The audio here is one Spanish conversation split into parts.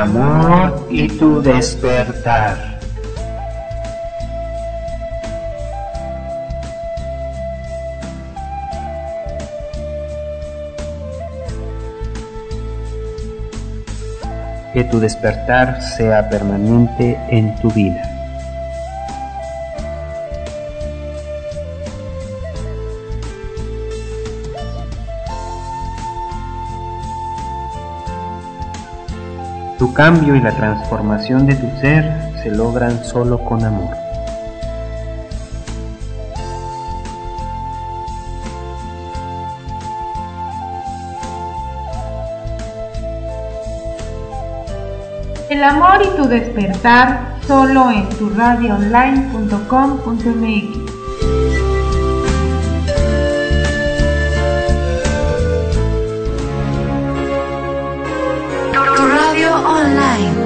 amor y tu despertar. Que tu despertar sea permanente en tu vida. Tu cambio y la transformación de tu ser se logran solo con amor. El amor y tu despertar solo en turadioonline.com.mx. Tu radio online.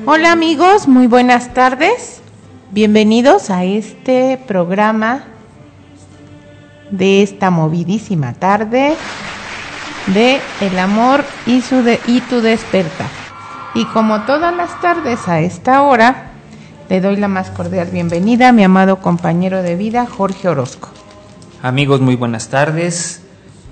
Hola amigos, muy buenas tardes. Bienvenidos a este programa de esta movidísima tarde de El amor y tu despertar. Y como todas las tardes a esta hora, le doy la más cordial bienvenida a mi amado compañero de vida, Jorge Orozco. Amigos, muy buenas tardes.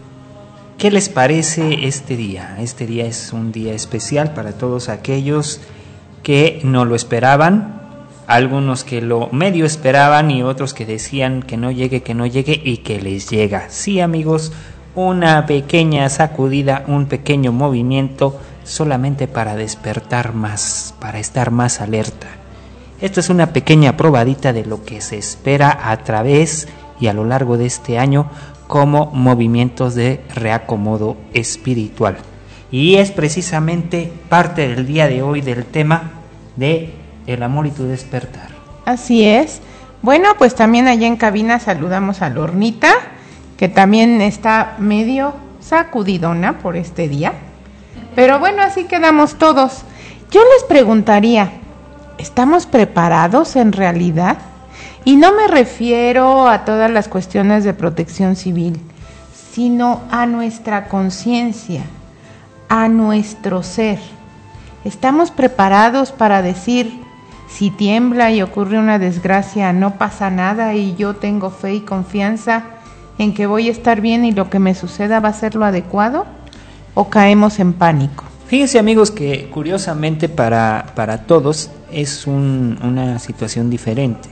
¿Qué les parece este día? Este día es un día especial para todos aquellos que no lo esperaban, algunos que lo medio esperaban y otros que decían que no llegue y que les llega. Sí, amigos, una pequeña sacudida, un pequeño movimiento solamente para despertar más, para estar más alerta. Esto es una pequeña probadita de lo que se espera a través y a lo largo de este año como movimientos de reacomodo espiritual. Y es precisamente parte del día de hoy del tema de el amor y tu despertar. Así es. Bueno, pues también allá en cabina saludamos a Lornita, que también está medio sacudidona por este día. Pero bueno, así quedamos todos. Yo les preguntaría, ¿estamos preparados en realidad? Y no me refiero a todas las cuestiones de protección civil, sino a nuestra conciencia, a nuestro ser. ¿Estamos preparados para decir, si tiembla y ocurre una desgracia, no pasa nada y yo tengo fe y confianza en que voy a estar bien y lo que me suceda va a ser lo adecuado? ¿O caemos en pánico? Fíjense, amigos, que curiosamente para todos es una situación diferente.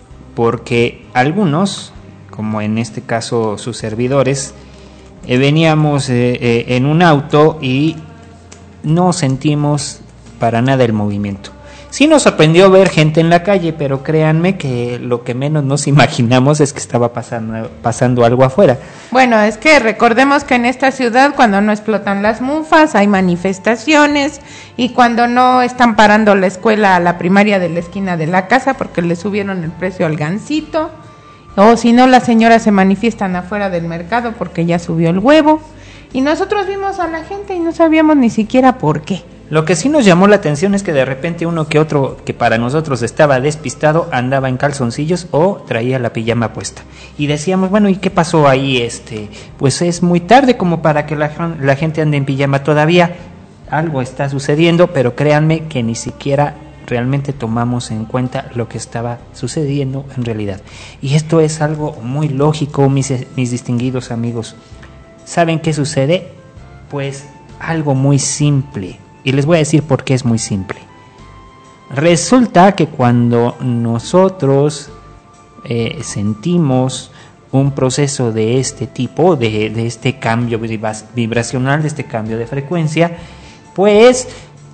Porque algunos, como en este caso sus servidores, veníamos en un auto y no sentimos para nada el movimiento. Sí nos sorprendió ver gente en la calle, pero créanme que lo que menos nos imaginamos es que estaba pasando algo afuera. Bueno, es que recordemos que en esta ciudad cuando no explotan las mufas hay manifestaciones y cuando no están parando la escuela a la primaria de la esquina de la casa porque le subieron el precio al gansito, o si no las señoras se manifiestan afuera del mercado porque ya subió el huevo y nosotros vimos a la gente y no sabíamos ni siquiera por qué. Lo que sí nos llamó la atención es que de repente uno que otro que para nosotros estaba despistado andaba en calzoncillos o traía la pijama puesta. Y decíamos, bueno, ¿y qué pasó ahí? Pues es muy tarde como para que la gente ande en pijama todavía. Algo está sucediendo, pero créanme que ni siquiera realmente tomamos en cuenta lo que estaba sucediendo en realidad. Y esto es algo muy lógico, mis distinguidos amigos. ¿Saben qué sucede? Pues algo muy simple. Y les voy a decir por qué es muy simple. Resulta que cuando nosotros sentimos un proceso de este tipo, de este cambio vibracional, de este cambio de frecuencia, pues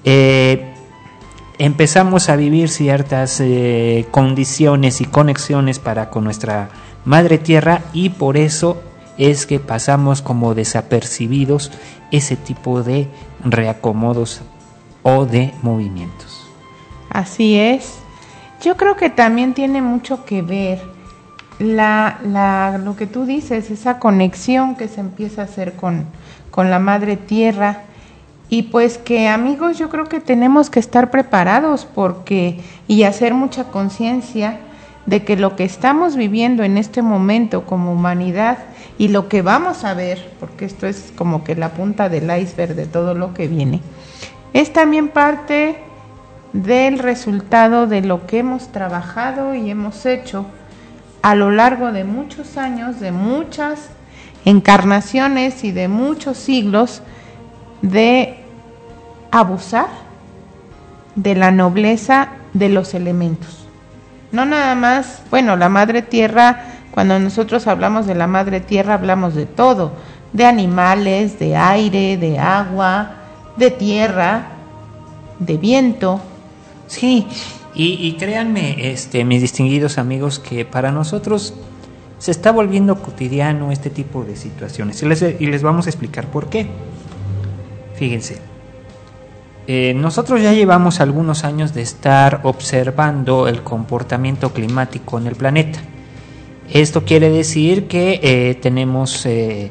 empezamos a vivir ciertas condiciones y conexiones con nuestra Madre Tierra, y por eso es que pasamos como desapercibidos ese tipo de reacomodos o de movimientos. Así es. Yo creo que también tiene mucho que ver lo que tú dices, esa conexión que se empieza a hacer con la Madre Tierra. Y pues que, amigos, yo creo que tenemos que estar preparados y hacer mucha conciencia de que lo que estamos viviendo en este momento como humanidad y lo que vamos a ver, porque esto es como que la punta del iceberg de todo lo que viene, es también parte del resultado de lo que hemos trabajado y hemos hecho a lo largo de muchos años, de muchas encarnaciones y de muchos siglos, de abusar de la nobleza de los elementos. No nada más, bueno, la Madre Tierra, cuando nosotros hablamos de la Madre Tierra hablamos de todo, de animales, de aire, de agua, de tierra, de viento. Sí, y créanme, mis distinguidos amigos, que para nosotros se está volviendo cotidiano este tipo de situaciones. Y les vamos a explicar por qué. Fíjense, nosotros ya llevamos algunos años de estar observando el comportamiento climático en el planeta. Esto quiere decir que tenemos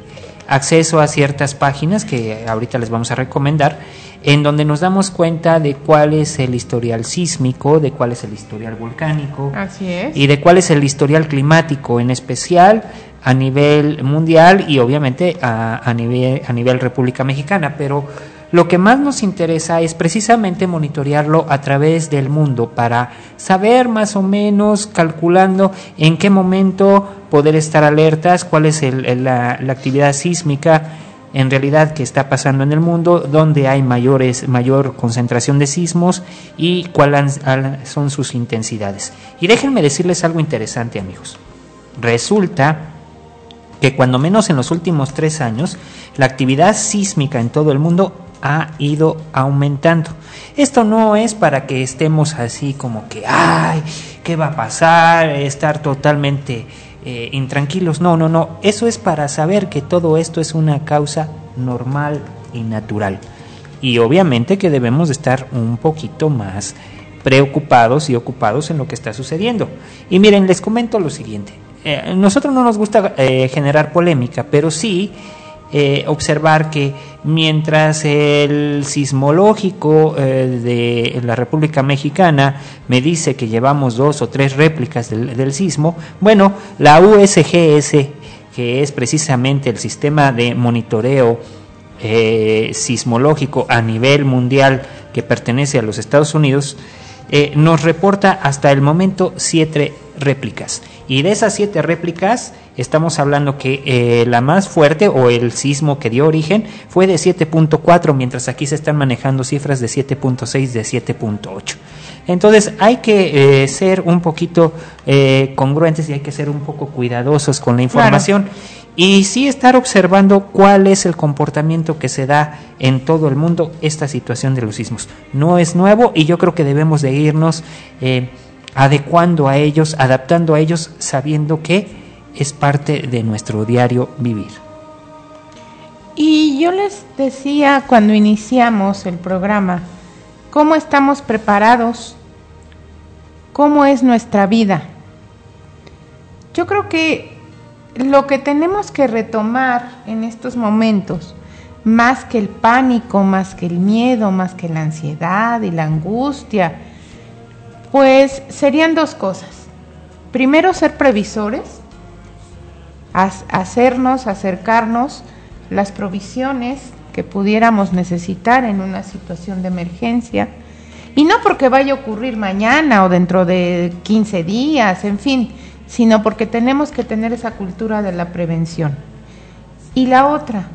acceso a ciertas páginas que ahorita les vamos a recomendar, en donde nos damos cuenta de cuál es el historial sísmico, de cuál es el historial volcánico. Así es. Y de cuál es el historial climático, en especial a nivel mundial y obviamente a nivel República Mexicana. Pero lo que más nos interesa es precisamente monitorearlo a través del mundo para saber más o menos, calculando en qué momento poder estar alertas, cuál es la actividad sísmica en realidad que está pasando en el mundo, dónde hay mayor concentración de sismos y cuáles son sus intensidades. Y déjenme decirles algo interesante, amigos. Resulta que cuando menos en los últimos 3 años, la actividad sísmica en todo el mundo ha ido aumentando. Esto no es para que estemos así como que, ay, ¿qué va a pasar? Estar totalmente intranquilos. No. Eso es para saber que todo esto es una causa normal y natural. Y obviamente que debemos de estar un poquito más preocupados y ocupados en lo que está sucediendo. Y miren, les comento lo siguiente. Nosotros no nos gusta generar polémica, pero sí observar que mientras el sismológico de la República Mexicana me dice que llevamos 2 o 3 réplicas del sismo, bueno, la USGS, que es precisamente el sistema de monitoreo sismológico a nivel mundial que pertenece a los Estados Unidos, nos reporta hasta el momento 7 réplicas. Y de esas 7 réplicas estamos hablando que la más fuerte o el sismo que dio origen fue de 7.4, mientras aquí se están manejando cifras de 7.6, de 7.8. Entonces hay que ser un poquito congruentes y hay que ser un poco cuidadosos con la información. Claro. Y sí estar observando cuál es el comportamiento que se da en todo el mundo esta situación de los sismos. No es nuevo y yo creo que debemos de irnos adecuando a ellos, adaptando a ellos, sabiendo que es parte de nuestro diario vivir. Y yo les decía cuando iniciamos el programa, ¿cómo estamos preparados? ¿Cómo es nuestra vida? Yo creo que lo que tenemos que retomar en estos momentos, más que el pánico, más que el miedo, más que la ansiedad y la angustia, pues serían 2 cosas. Primero, ser previsores, acercarnos las provisiones que pudiéramos necesitar en una situación de emergencia, y no porque vaya a ocurrir mañana o dentro de 15 días, en fin, sino porque tenemos que tener esa cultura de la prevención. Y la otra,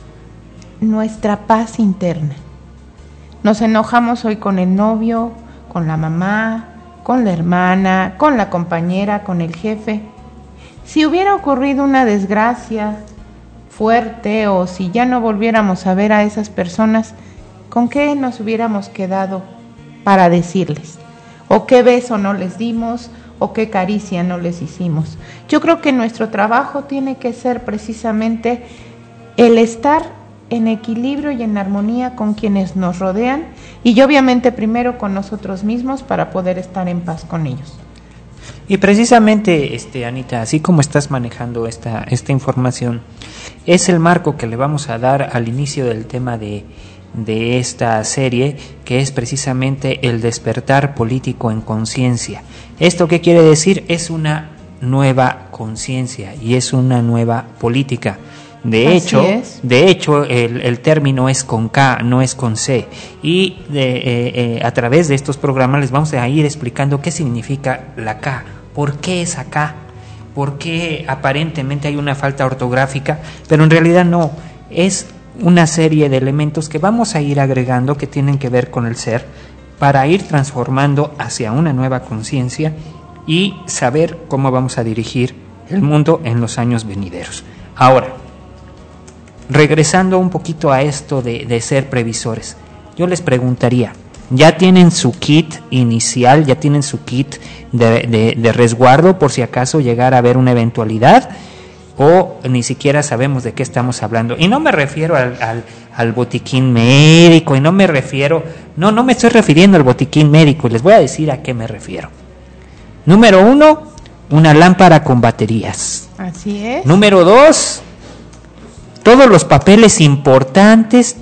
nuestra paz interna. Nos enojamos hoy con el novio, con la mamá, con la hermana, con la compañera, con el jefe. Si hubiera ocurrido una desgracia fuerte o si ya no volviéramos a ver a esas personas, ¿con qué nos hubiéramos quedado para decirles? ¿O qué beso no les dimos? ¿O qué caricia no les hicimos? Yo creo que nuestro trabajo tiene que ser precisamente el estar en equilibrio y en armonía con quienes nos rodean y obviamente primero con nosotros mismos para poder estar en paz con ellos. Y precisamente, Anita, así como estás manejando esta información, es el marco que le vamos a dar al inicio del tema de esta serie, que es precisamente el despertar político en conciencia. ¿Esto qué quiere decir? Es una nueva conciencia y es una nueva política. De hecho, el término es con K, no es con C. Y a través de estos programas les vamos a ir explicando qué significa la K, por qué es acá, por qué aparentemente hay una falta ortográfica, pero en realidad no, es una serie de elementos que vamos a ir agregando que tienen que ver con el ser para ir transformando hacia una nueva conciencia y saber cómo vamos a dirigir el mundo en los años venideros. Ahora, regresando un poquito a esto de ser previsores, yo les preguntaría, ¿ya tienen su kit inicial, ya tienen su kit de resguardo por si acaso llegara a haber una eventualidad? ¿O ni siquiera sabemos de qué estamos hablando? Y no me refiero al botiquín médico, y no me estoy refiriendo al botiquín médico, y les voy a decir a qué me refiero. Número 1, una lámpara con baterías. Así es. Número 2, todos los papeles importantes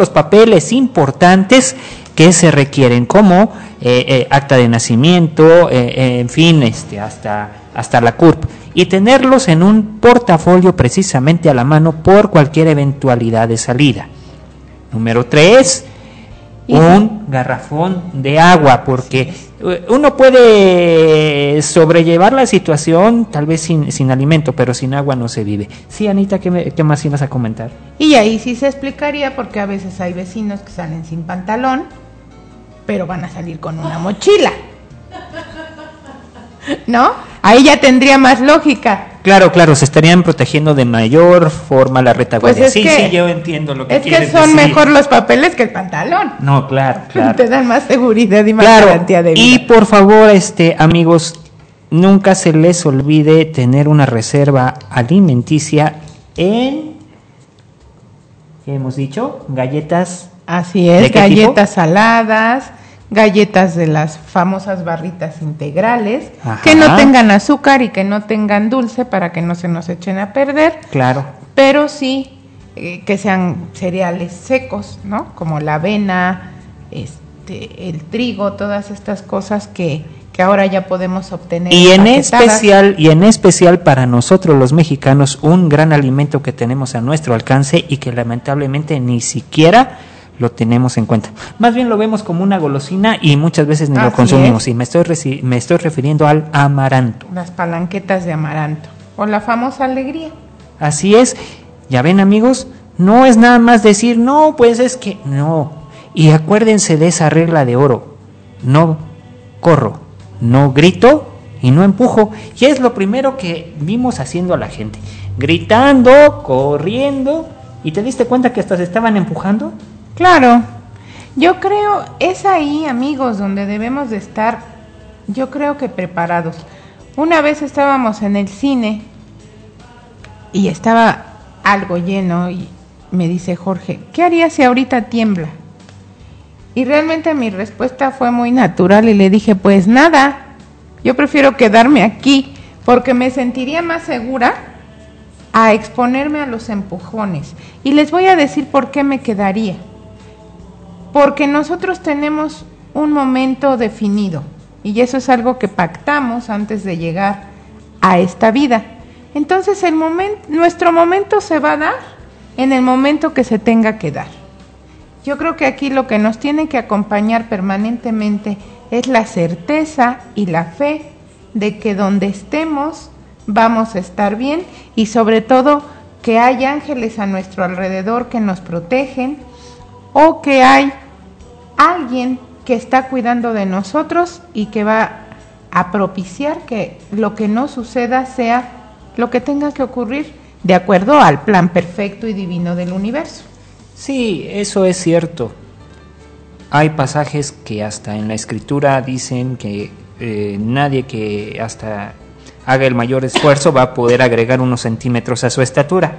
que se requieren, como acta de nacimiento, en fin, hasta la CURP, y tenerlos en un portafolio precisamente a la mano por cualquier eventualidad de salida. Número 3, un garrafón de agua, porque uno puede sobrellevar la situación tal vez sin alimento, pero sin agua no se vive. Sí, Anita, ¿qué más ibas a comentar? Y ahí sí se explicaría, porque a veces hay vecinos que salen sin pantalón, pero van a salir con una mochila, ¿no? Ahí ya tendría más lógica. Claro, se estarían protegiendo de mayor forma la retaguardia. Pues sí, yo entiendo lo que quieres decir. Es que son mejor los papeles que el pantalón. No, claro. Te dan más seguridad y más garantía de vida. Y por favor, amigos, nunca se les olvide tener una reserva alimenticia en, ¿qué hemos dicho? Galletas. Así es, galletas saladas, galletas de las famosas barritas integrales, ajá, que no tengan azúcar y que no tengan dulce para que no se nos echen a perder. Claro. Pero sí que sean cereales secos, ¿no? Como la avena, el trigo, todas estas cosas que ahora ya podemos obtener. Y en especial para nosotros los mexicanos, un gran alimento que tenemos a nuestro alcance y que lamentablemente ni siquiera lo tenemos en cuenta. Más bien lo vemos como una golosina y muchas veces ni lo consumimos. Y me estoy refiriendo al amaranto. Las palanquetas de amaranto o la famosa alegría. Así es. Ya ven, amigos, no es nada más decir, no, pues es que no. Y acuérdense de esa regla de oro. No corro, no grito y no empujo. Y es lo primero que vimos haciendo a la gente. Gritando, corriendo. ¿Y te diste cuenta que hasta se estaban empujando? Claro, yo creo, es ahí, amigos, donde debemos de estar, yo creo que preparados. Una vez estábamos en el cine y estaba algo lleno y me dice Jorge, ¿qué harías si ahorita tiembla? Y realmente mi respuesta fue muy natural y le dije, pues nada, yo prefiero quedarme aquí porque me sentiría más segura a exponerme a los empujones. Y les voy a decir por qué me quedaría. Porque nosotros tenemos un momento definido y eso es algo que pactamos antes de llegar a esta vida. Entonces nuestro momento se va a dar en el momento que se tenga que dar. Yo creo que aquí lo que nos tiene que acompañar permanentemente es la certeza y la fe de que donde estemos vamos a estar bien y sobre todo que hay ángeles a nuestro alrededor que nos protegen, o que hay alguien que está cuidando de nosotros y que va a propiciar que lo que no suceda sea lo que tenga que ocurrir de acuerdo al plan perfecto y divino del universo. Sí, eso es cierto. Hay pasajes que hasta en la escritura dicen que nadie que hasta haga el mayor esfuerzo va a poder agregar unos centímetros a su estatura.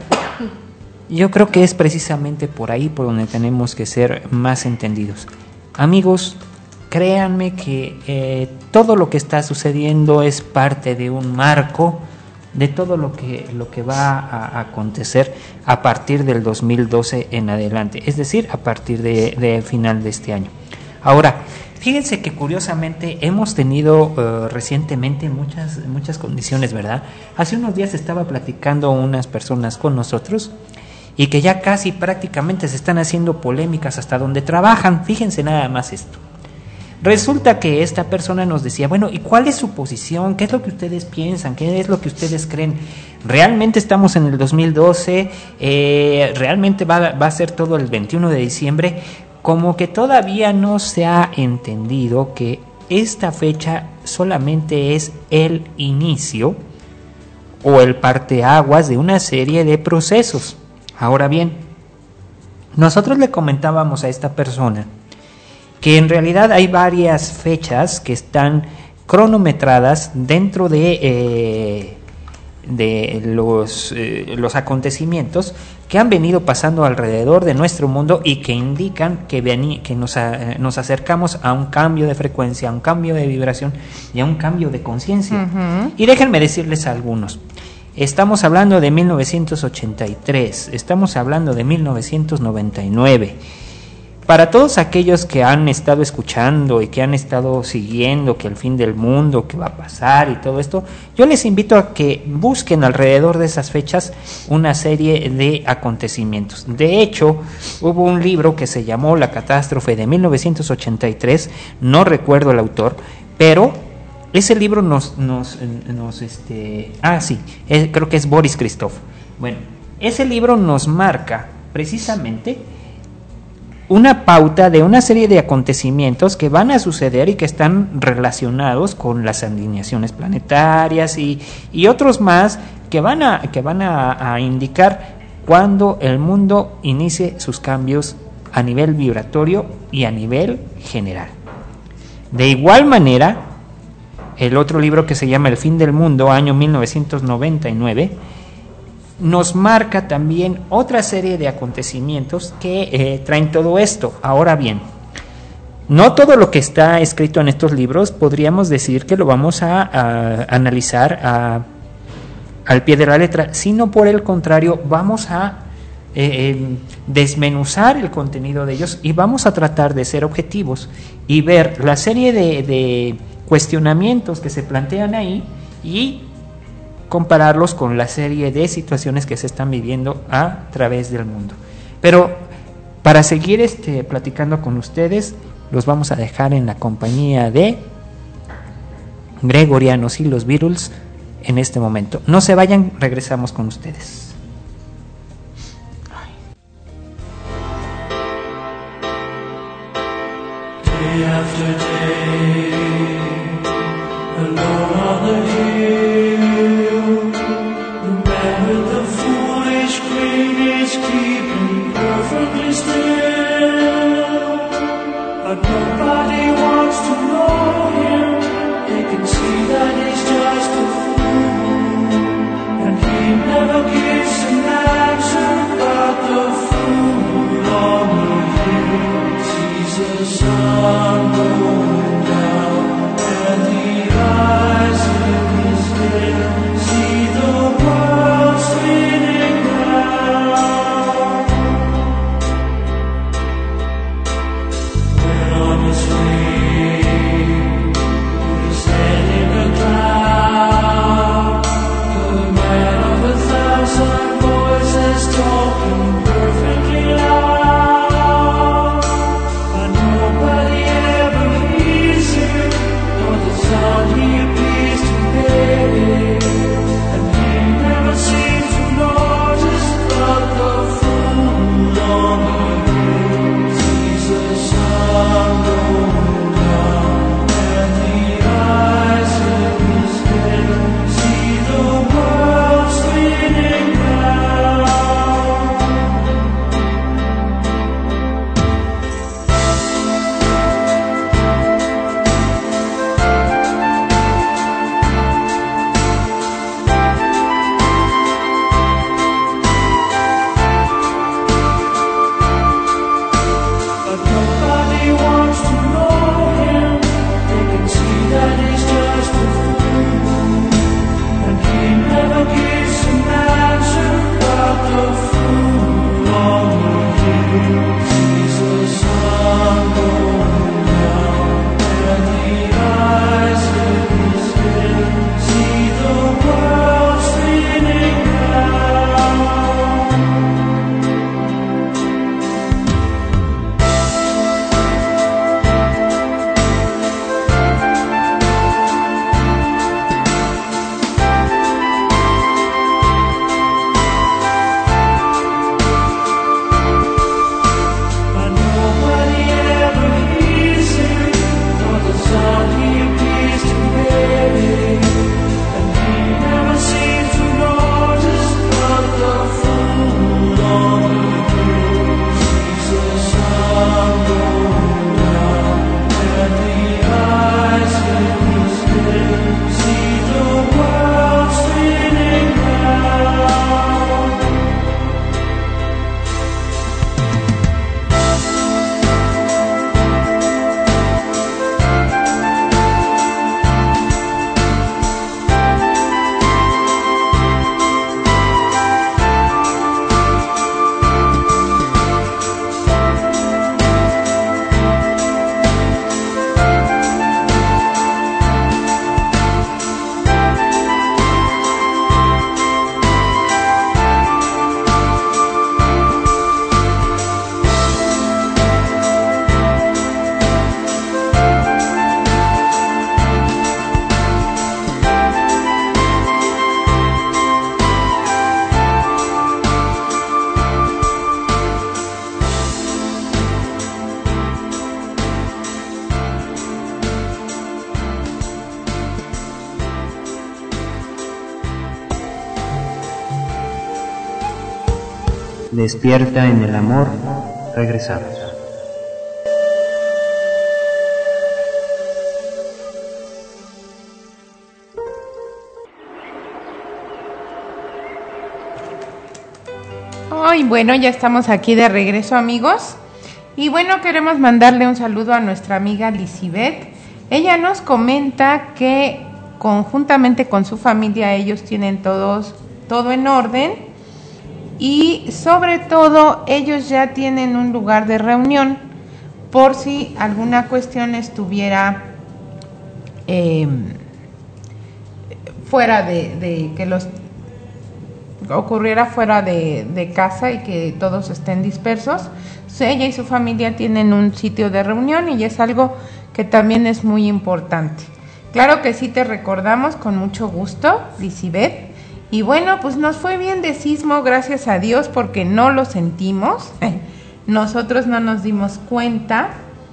Yo creo que es precisamente por ahí por donde tenemos que ser más entendidos. Amigos, créanme que todo lo que está sucediendo es parte de un marco de todo lo que va a acontecer a partir del 2012 en adelante, es decir, a partir de final de este año. Ahora, fíjense que curiosamente hemos tenido recientemente muchas condiciones, ¿verdad? Hace unos días estaba platicando unas personas con nosotros y que ya casi prácticamente se están haciendo polémicas hasta donde trabajan. Fíjense nada más esto. Resulta que esta persona nos decía, bueno, ¿y cuál es su posición? ¿Qué es lo que ustedes piensan? ¿Qué es lo que ustedes creen? ¿Realmente estamos en el 2012? ¿Realmente va a ser todo el 21 de diciembre? Como que todavía no se ha entendido que esta fecha solamente es el inicio o el parteaguas de una serie de procesos. Ahora bien, nosotros le comentábamos a esta persona que en realidad hay varias fechas que están cronometradas dentro de los acontecimientos que han venido pasando alrededor de nuestro mundo y que indican que nos acercamos a un cambio de frecuencia, a un cambio de vibración y a un cambio de conciencia. Uh-huh. Y déjenme decirles algunos. Estamos hablando de 1983, estamos hablando de 1999. Para todos aquellos que han estado escuchando y que han estado siguiendo que el fin del mundo, que va a pasar y todo esto, yo les invito a que busquen alrededor de esas fechas una serie de acontecimientos. De hecho, hubo un libro que se llamó La Catástrofe de 1983, no recuerdo el autor, pero ese libro creo que es Boris Christoph. Bueno, ese libro nos marca precisamente una pauta de una serie de acontecimientos que van a suceder y que están relacionados con las alineaciones planetarias y otros más que van a indicar cuando el mundo inicie sus cambios a nivel vibratorio y a nivel general. De igual manera, el otro libro que se llama El fin del mundo, año 1999, nos marca también otra serie de acontecimientos que traen todo esto. Ahora bien, no todo lo que está escrito en estos libros podríamos decir que lo vamos a analizar al pie de la letra, sino por el contrario vamos a desmenuzar el contenido de ellos y vamos a tratar de ser objetivos y ver la serie de cuestionamientos que se plantean ahí y compararlos con la serie de situaciones que se están viviendo a través del mundo. Pero para seguir platicando con ustedes, los vamos a dejar en la compañía de Gregorianos y los Beatles en este momento. No se vayan, regresamos con ustedes. Day after day, alone on the hill, the man with the foolish grin is keeping perfectly still. But nobody wants to know him. They can see that he's just a fool, and he never gives an answer about the fool on the hill. Sees the sun going down, and the eyes in his Despierta en el amor. Regresamos. Ay, bueno, ya estamos aquí de regreso, amigos. Y bueno, queremos mandarle un saludo a nuestra amiga Lisibeth. Ella nos comenta que conjuntamente con su familia ellos tienen todo en orden y sobre todo ellos ya tienen un lugar de reunión por si alguna cuestión estuviera fuera de que los ocurriera fuera de casa y que todos estén dispersos. Ella y su familia tienen un sitio de reunión y es algo que también es muy importante. Claro que sí, te recordamos con mucho gusto, Lisibeth. Y bueno, pues nos fue bien de sismo, gracias a Dios, porque no lo sentimos. Nosotros no nos dimos cuenta.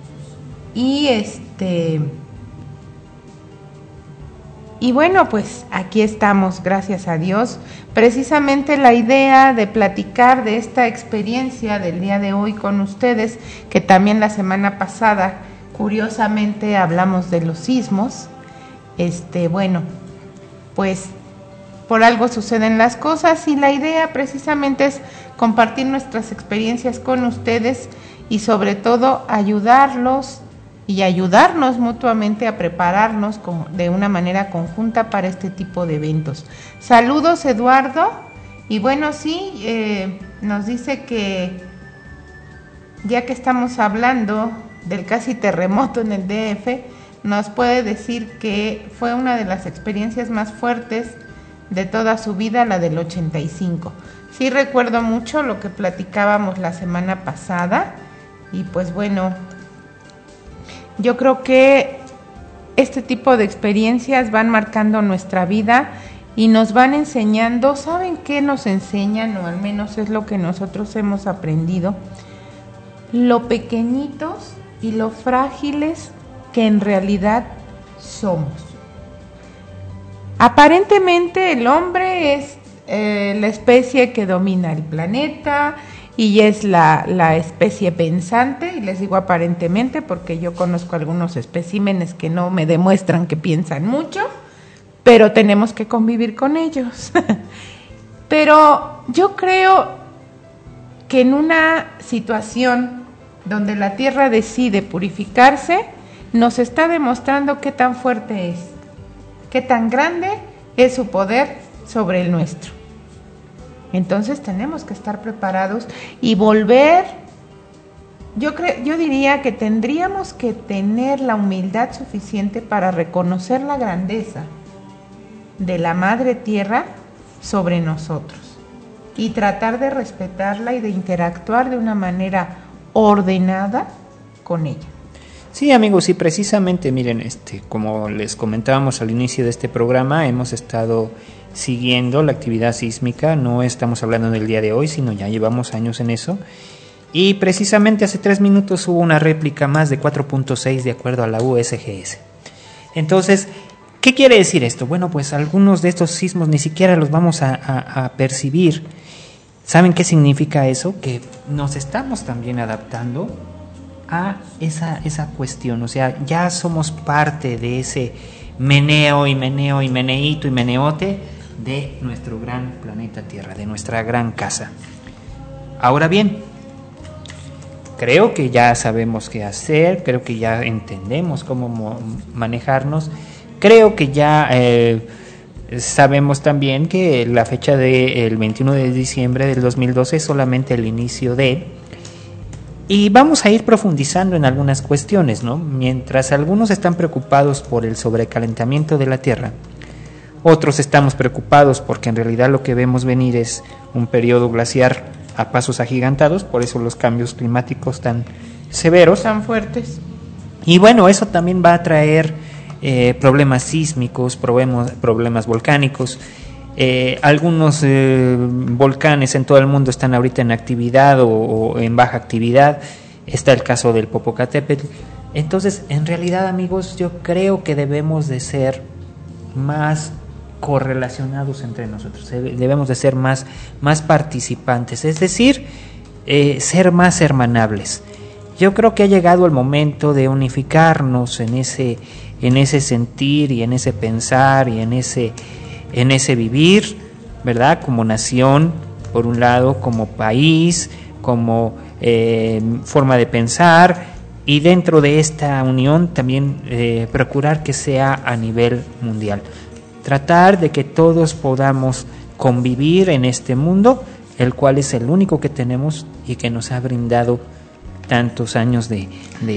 Y bueno, pues aquí estamos, gracias a Dios. Precisamente la idea de platicar de esta experiencia del día de hoy con ustedes, que también la semana pasada, curiosamente, hablamos de los sismos. Bueno, pues por algo suceden las cosas y la idea precisamente es compartir nuestras experiencias con ustedes y sobre todo ayudarlos y ayudarnos mutuamente a prepararnos de una manera conjunta para este tipo de eventos. Saludos, Eduardo. Y bueno, sí, nos dice que ya que estamos hablando del casi terremoto en el DF, nos puede decir que fue una de las experiencias más fuertes de toda su vida, la del 85. Sí, recuerdo mucho lo que platicábamos la semana pasada y pues bueno, yo creo que este tipo de experiencias van marcando nuestra vida y nos van enseñando. ¿Saben qué nos enseñan? O al menos es lo que nosotros hemos aprendido. Lo pequeñitos y lo frágiles que en realidad somos. Aparentemente el hombre es la especie que domina el planeta y es la especie pensante, y les digo aparentemente porque yo conozco algunos especímenes que no me demuestran que piensan mucho, pero tenemos que convivir con ellos. Pero yo creo que en una situación donde la Tierra decide purificarse, nos está demostrando qué tan fuerte es, qué tan grande es su poder sobre el nuestro. Entonces tenemos que estar preparados y volver. Yo diría que tendríamos que tener la humildad suficiente para reconocer la grandeza de la Madre Tierra sobre nosotros y tratar de respetarla y de interactuar de una manera ordenada con ella. Sí, amigos, y precisamente, miren, como les comentábamos al inicio de este programa, hemos estado siguiendo la actividad sísmica. No estamos hablando del día de hoy, sino ya llevamos años en eso. Y precisamente hace 3 minutos hubo una réplica más de 4.6 de acuerdo a la USGS. Entonces, ¿qué quiere decir esto? Bueno, pues algunos de estos sismos ni siquiera los vamos a percibir. ¿Saben qué significa eso? Que nos estamos también adaptando a esa cuestión. O sea, ya somos parte de ese meneo y meneíto y meneote de nuestro gran planeta Tierra, de nuestra gran casa. Ahora bien, creo que ya sabemos qué hacer, creo que ya entendemos cómo manejarnos, creo que ya sabemos también que la fecha del 21 de diciembre del 2012 es solamente el inicio de... Y vamos a ir profundizando en algunas cuestiones, ¿no? Mientras algunos están preocupados por el sobrecalentamiento de la Tierra, otros estamos preocupados porque en realidad lo que vemos venir es un periodo glaciar a pasos agigantados, por eso los cambios climáticos tan severos, tan fuertes. Y bueno, eso también va a traer problemas sísmicos, problemas volcánicos. Algunos volcanes en todo el mundo están ahorita en actividad o en baja actividad. Está el caso del Popocatépetl. Entonces, en realidad, amigos, yo creo que debemos de ser más correlacionados entre nosotros, debemos de ser más participantes, es decir, ser más hermanables. Yo creo que ha llegado el momento de unificarnos en ese sentir y en ese pensar y en ese vivir, ¿verdad? Como nación, por un lado, como país, como forma de pensar, y dentro de esta unión también procurar que sea a nivel mundial. Tratar de que todos podamos convivir en este mundo, el cual es el único que tenemos y que nos ha brindado tantos años de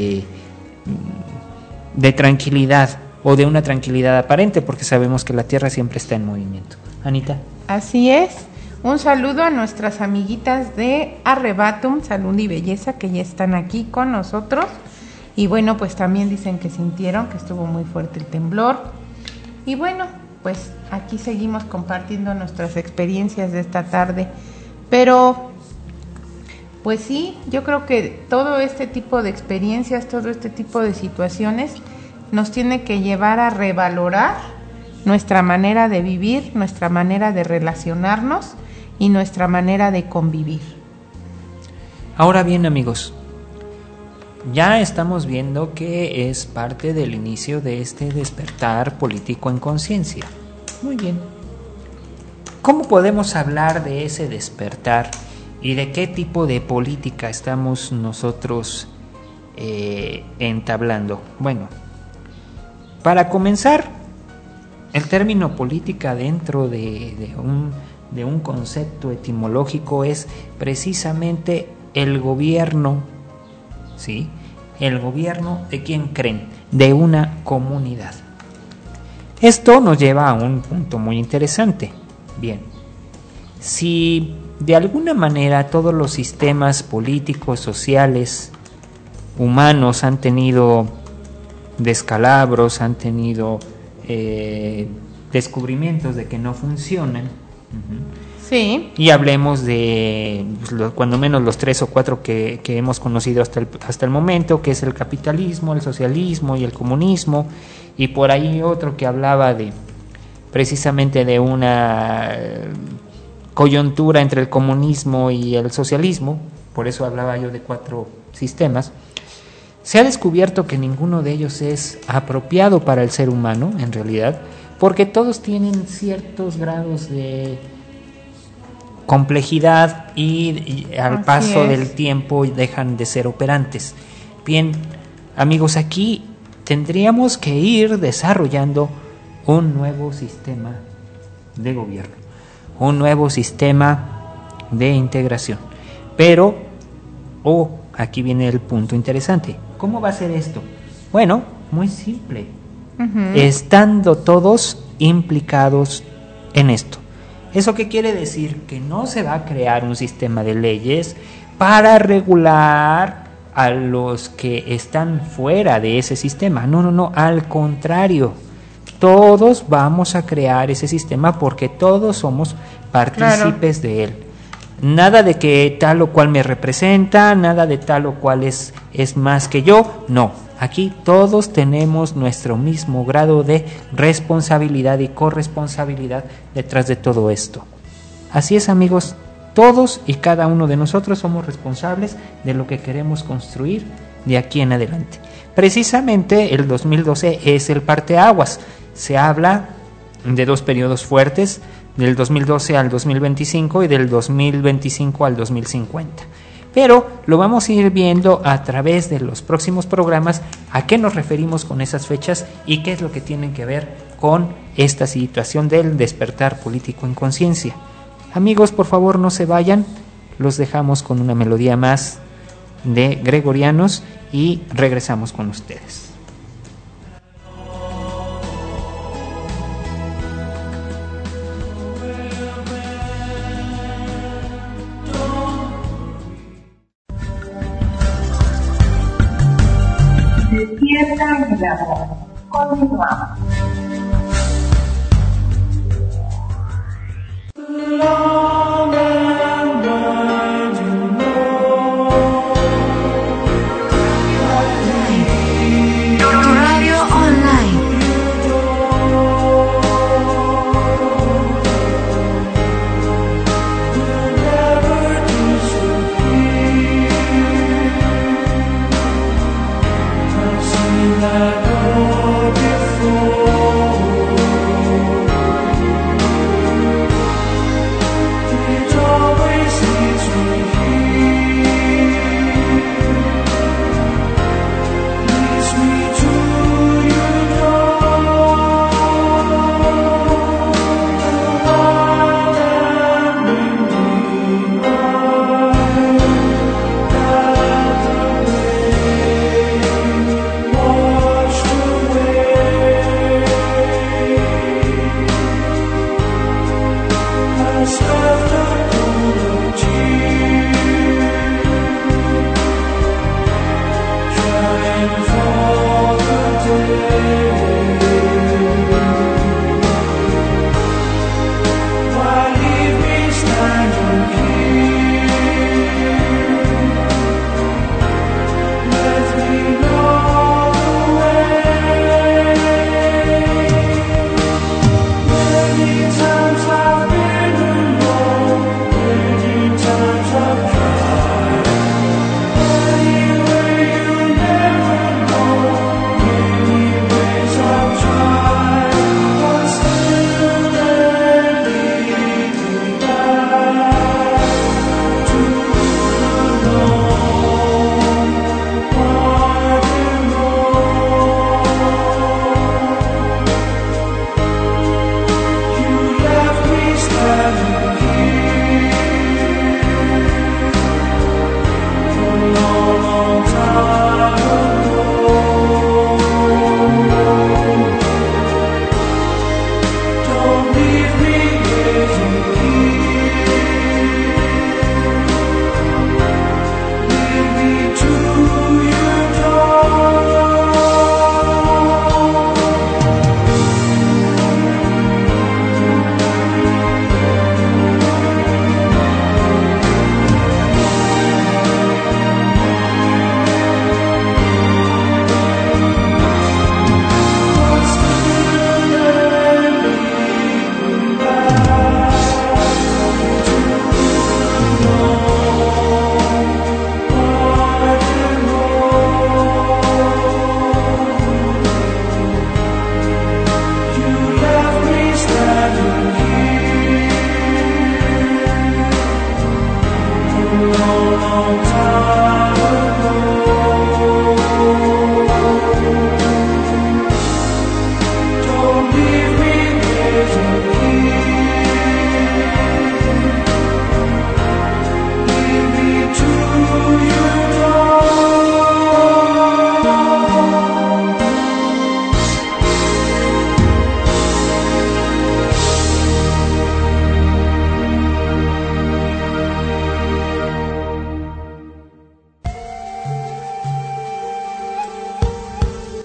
tranquilidad, o de una tranquilidad aparente, porque sabemos que la Tierra siempre está en movimiento. Anita. Así es. Un saludo a nuestras amiguitas de Arrebatum, Salud y Belleza, que ya están aquí con nosotros. Y bueno, pues también dicen que sintieron que estuvo muy fuerte el temblor. Y bueno, pues aquí seguimos compartiendo nuestras experiencias de esta tarde. Pero, pues sí, yo creo que todo este tipo de experiencias, todo este tipo de situaciones nos tiene que llevar a revalorar nuestra manera de vivir, nuestra manera de relacionarnos y nuestra manera de convivir. Ahora bien, amigos, ya estamos viendo que es parte del inicio de este despertar político en conciencia. Muy bien. ¿Cómo podemos hablar de ese despertar y de qué tipo de política estamos nosotros entablando? Bueno, para comenzar, el término política dentro de un concepto etimológico es precisamente el gobierno, ¿sí? El gobierno de quién creen, de una comunidad. Esto nos lleva a un punto muy interesante. Bien, si de alguna manera todos los sistemas políticos, sociales, humanos han tenido descalabros, han tenido descubrimientos de que no funcionan, sí, y hablemos de cuando menos los 3 o 4 que hemos conocido hasta el momento, que es el capitalismo, el socialismo y el comunismo, y por ahí otro que hablaba de precisamente de una coyuntura entre el comunismo y el socialismo, por eso hablaba yo de 4 sistemas. Se ha descubierto que ninguno de ellos es apropiado para el ser humano, en realidad, porque todos tienen ciertos grados de complejidad y al paso del tiempo dejan de ser operantes. Bien, amigos, aquí tendríamos que ir desarrollando un nuevo sistema de gobierno, un nuevo sistema de integración. Pero, aquí viene el punto interesante. ¿Cómo va a ser esto? Bueno, muy simple. Estando todos implicados en esto. ¿Eso qué quiere decir? Que no se va a crear un sistema de leyes para regular a los que están fuera de ese sistema. No, al contrario. Todos vamos a crear ese sistema porque todos somos partícipes de él. Nada de que tal o cual me representa, nada de tal o cual es más que yo. No, aquí todos tenemos nuestro mismo grado de responsabilidad y corresponsabilidad detrás de todo esto. Así es, amigos, todos y cada uno de nosotros somos responsables de lo que queremos construir de aquí en adelante. Precisamente el 2012 es el parteaguas. Se habla de 2 periodos fuertes, del 2012 al 2025 y del 2025 al 2050. Pero lo vamos a ir viendo a través de los próximos programas a qué nos referimos con esas fechas y qué es lo que tienen que ver con esta situación del despertar político en conciencia. Amigos, por favor, no se vayan, los dejamos con una melodía más de Gregorianos y regresamos con ustedes. Despierta en el amor. Continuamos. Tu radio online.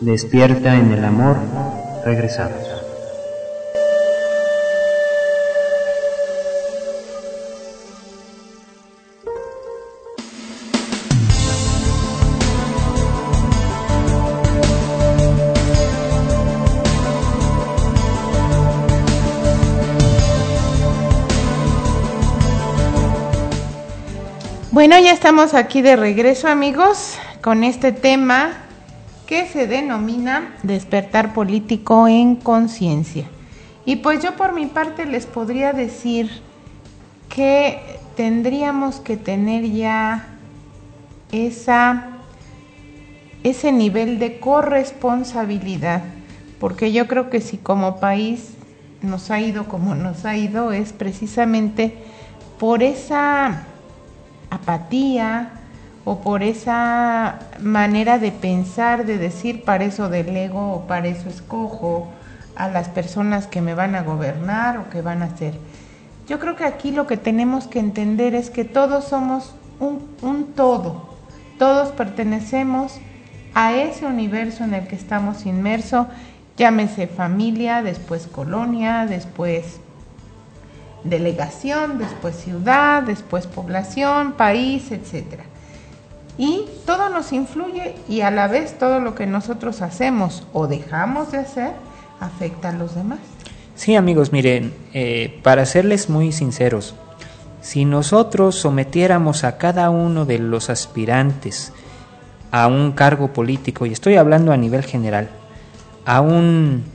Despierta en el amor. Regresamos. Bueno, ya estamos aquí de regreso, amigos, con este tema que se denomina despertar político en conciencia. Y pues yo por mi parte les podría decir que tendríamos que tener ya ese nivel de corresponsabilidad, porque yo creo que si como país nos ha ido como nos ha ido es precisamente por esa apatía o por esa manera de pensar, de decir para eso delego o para eso escojo a las personas que me van a gobernar o que van a hacer. Yo creo que aquí lo que tenemos que entender es que todos somos un todo, todos pertenecemos a ese universo en el que estamos inmersos, llámese familia, después colonia, después delegación, después ciudad, después población, país, etcétera. Y todo nos influye y a la vez todo lo que nosotros hacemos o dejamos de hacer afecta a los demás. Sí, amigos, miren, para serles muy sinceros, si nosotros sometiéramos a cada uno de los aspirantes a un cargo político, y estoy hablando a nivel general, a un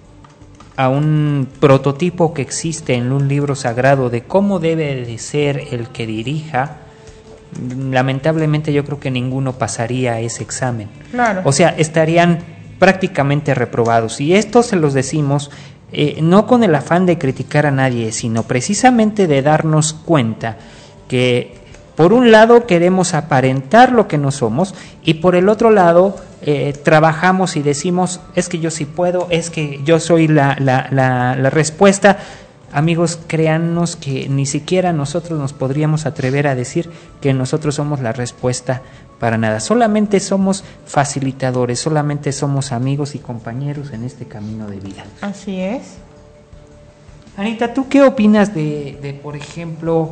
prototipo que existe en un libro sagrado de cómo debe de ser el que dirija, lamentablemente yo creo que ninguno pasaría ese examen. Claro. O sea, estarían prácticamente reprobados. Y esto se los decimos no con el afán de criticar a nadie, sino precisamente de darnos cuenta que por un lado queremos aparentar lo que no somos y por el otro lado trabajamos y decimos, es que yo sí puedo, es que yo soy la respuesta. Amigos, créannos que ni siquiera nosotros nos podríamos atrever a decir que nosotros somos la respuesta para nada. Solamente somos facilitadores, solamente somos amigos y compañeros en este camino de vida. Así es. Anita, ¿tú qué opinas de por ejemplo,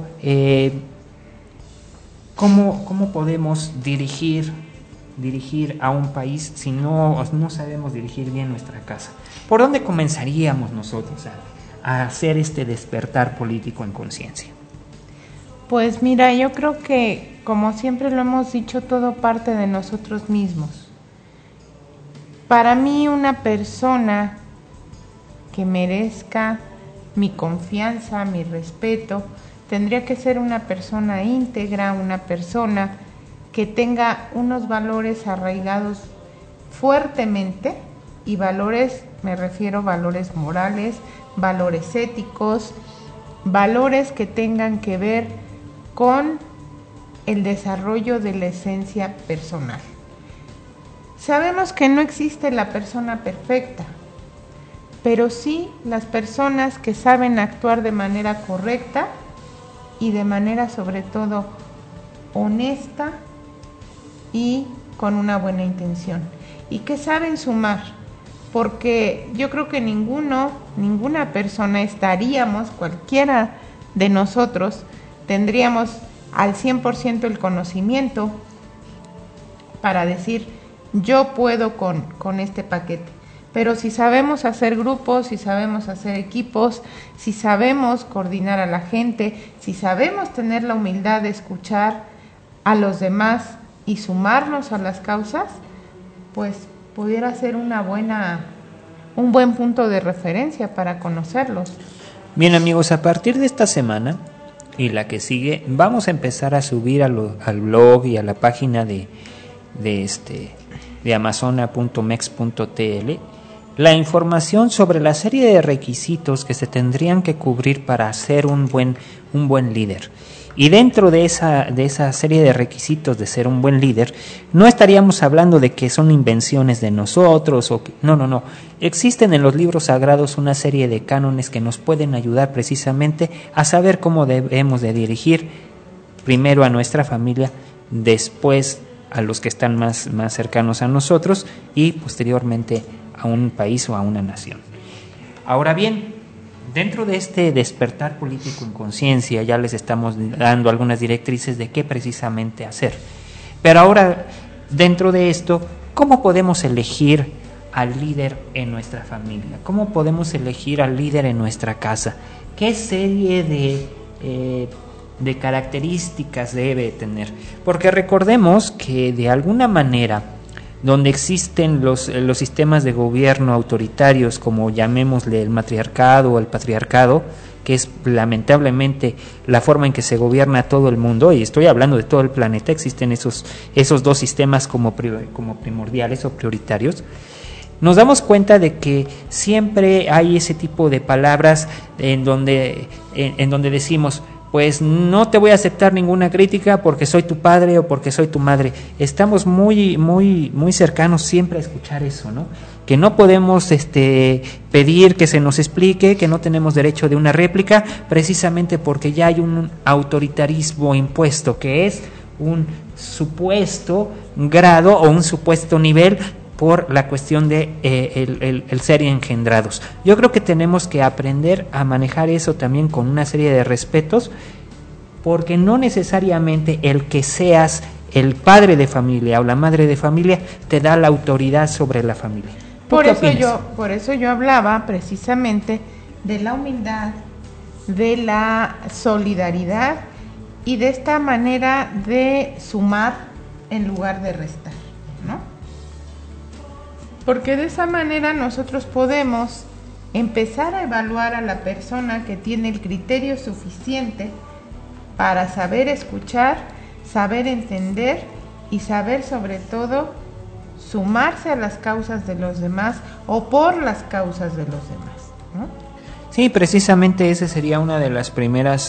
cómo podemos dirigir a un país si no sabemos dirigir bien nuestra casa? ¿Por dónde comenzaríamos nosotros a hacer este despertar político en conciencia? Pues mira, yo creo que, como siempre lo hemos dicho, todo parte de nosotros mismos. Para mí, una persona que merezca mi confianza, mi respeto, tendría que ser una persona íntegra, una persona que tenga unos valores arraigados fuertemente, y valores, me refiero a valores morales, valores éticos, valores que tengan que ver con el desarrollo de la esencia personal. Sabemos que no existe la persona perfecta, pero sí las personas que saben actuar de manera correcta y de manera sobre todo honesta y con una buena intención, y que saben sumar, porque yo creo que ninguna persona estaríamos, cualquiera de nosotros, tendríamos al 100% el conocimiento para decir, yo puedo con este paquete. Pero si sabemos hacer grupos, si sabemos hacer equipos, si sabemos coordinar a la gente, si sabemos tener la humildad de escuchar a los demás y sumarnos a las causas, pues pudiera ser un buen punto de referencia para conocerlos. Bien, amigos, a partir de esta semana y la que sigue, vamos a empezar a subir al blog y a la página de amazona.mex.tl la información sobre la serie de requisitos que se tendrían que cubrir para ser un buen líder. Y dentro de esa serie de requisitos de ser un buen líder, no estaríamos hablando de que son invenciones de nosotros no. Existen en los libros sagrados una serie de cánones que nos pueden ayudar precisamente a saber cómo debemos de dirigir primero a nuestra familia, después a los que están más cercanos a nosotros y posteriormente a un país o a una nación. Ahora bien, dentro de este despertar político en conciencia ya les estamos dando algunas directrices de qué precisamente hacer. Pero ahora, dentro de esto, ¿cómo podemos elegir al líder en nuestra familia? ¿Cómo podemos elegir al líder en nuestra casa? ¿Qué serie de características debe tener? Porque recordemos que de alguna manera, donde existen los sistemas de gobierno autoritarios, como llamémosle el matriarcado o el patriarcado, que es lamentablemente la forma en que se gobierna todo el mundo, y estoy hablando de todo el planeta, existen esos dos sistemas como primordiales o prioritarios, nos damos cuenta de que siempre hay ese tipo de palabras en donde decimos, pues no te voy a aceptar ninguna crítica porque soy tu padre o porque soy tu madre. Estamos muy cercanos siempre a escuchar eso, ¿no? Que no podemos pedir que se nos explique, que no tenemos derecho de una réplica, precisamente porque ya hay un autoritarismo impuesto, que es un supuesto grado o un supuesto nivel por la cuestión de el ser engendrados. Yo creo que tenemos que aprender a manejar eso también con una serie de respetos, porque no necesariamente el que seas el padre de familia o la madre de familia te da la autoridad sobre la familia. Por eso yo hablaba precisamente de la humildad, de la solidaridad y de esta manera de sumar en lugar de restar, ¿no? Porque de esa manera nosotros podemos empezar a evaluar a la persona que tiene el criterio suficiente para saber escuchar, saber entender y saber sobre todo sumarse a las causas de los demás o por las causas de los demás, ¿no? Sí, precisamente esa sería una de las primeras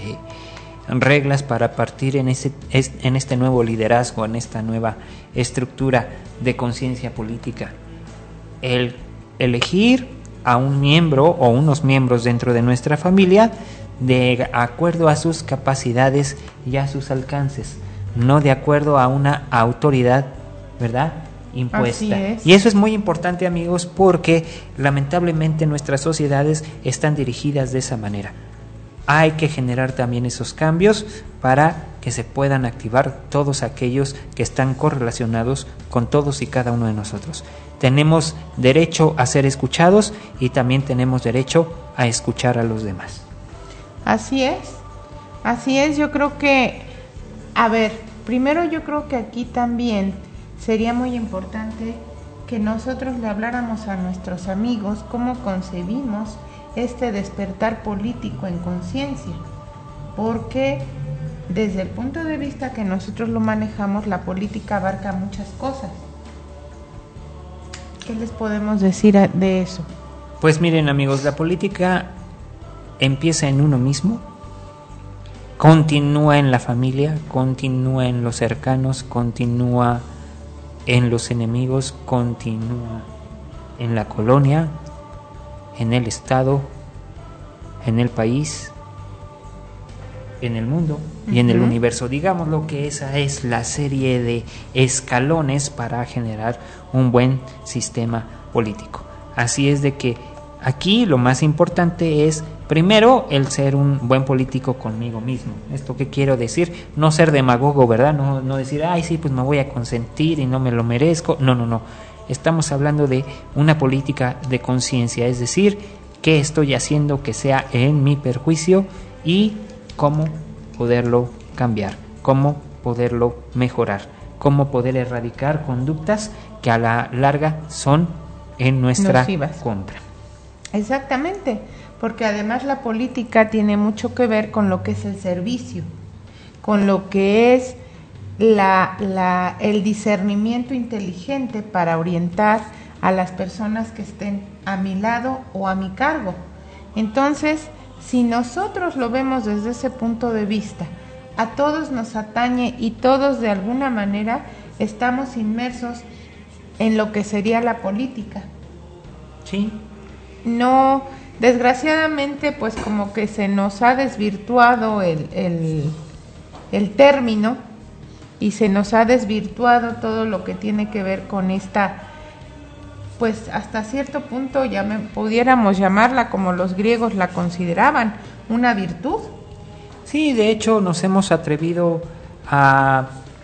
reglas para partir en este nuevo liderazgo, en esta nueva estructura de conciencia política. El elegir a un miembro o unos miembros dentro de nuestra familia de acuerdo a sus capacidades y a sus alcances, no de acuerdo a una autoridad, ¿verdad?, impuesta. Así es. Y eso es muy importante, amigos, porque lamentablemente nuestras sociedades están dirigidas de esa manera. Hay que generar también esos cambios para que se puedan activar todos aquellos que están correlacionados con todos y cada uno de nosotros. Tenemos derecho a ser escuchados y también tenemos derecho a escuchar a los demás. Así es, yo creo que, primero yo creo que aquí también sería muy importante que nosotros le habláramos a nuestros amigos cómo concebimos este despertar político en conciencia, porque desde el punto de vista que nosotros lo manejamos, la política abarca muchas cosas. ¿Qué les podemos decir de eso? Pues miren, amigos, la política empieza en uno mismo, continúa en la familia, continúa en los cercanos, continúa en los enemigos, continúa en la colonia, en el estado, en el país, en el mundo y en el universo. Digamos lo que esa es la serie de escalones para generar un buen sistema político. Así es de que aquí lo más importante es, primero, el ser un buen político conmigo mismo. ¿Esto qué quiero decir? No ser demagogo, ¿verdad? No decir, ay, sí, pues me voy a consentir y no me lo merezco. No. Estamos hablando de una política de conciencia, es decir, qué estoy haciendo que sea en mi perjuicio y cómo poderlo cambiar, cómo poderlo mejorar, cómo poder erradicar conductas que a la larga son en nuestra contra. Exactamente, porque además la política tiene mucho que ver con lo que es el servicio, con lo que es el discernimiento inteligente para orientar a las personas que estén a mi lado o a mi cargo. Entonces, si nosotros lo vemos desde ese punto de vista, a todos nos atañe y todos de alguna manera estamos inmersos en lo que sería la política. Sí. No, desgraciadamente, pues como que se nos ha desvirtuado el término y se nos ha desvirtuado todo lo que tiene que ver con esta, pues hasta cierto punto pudiéramos llamarla como los griegos la consideraban, una virtud. Sí, de hecho nos hemos atrevido a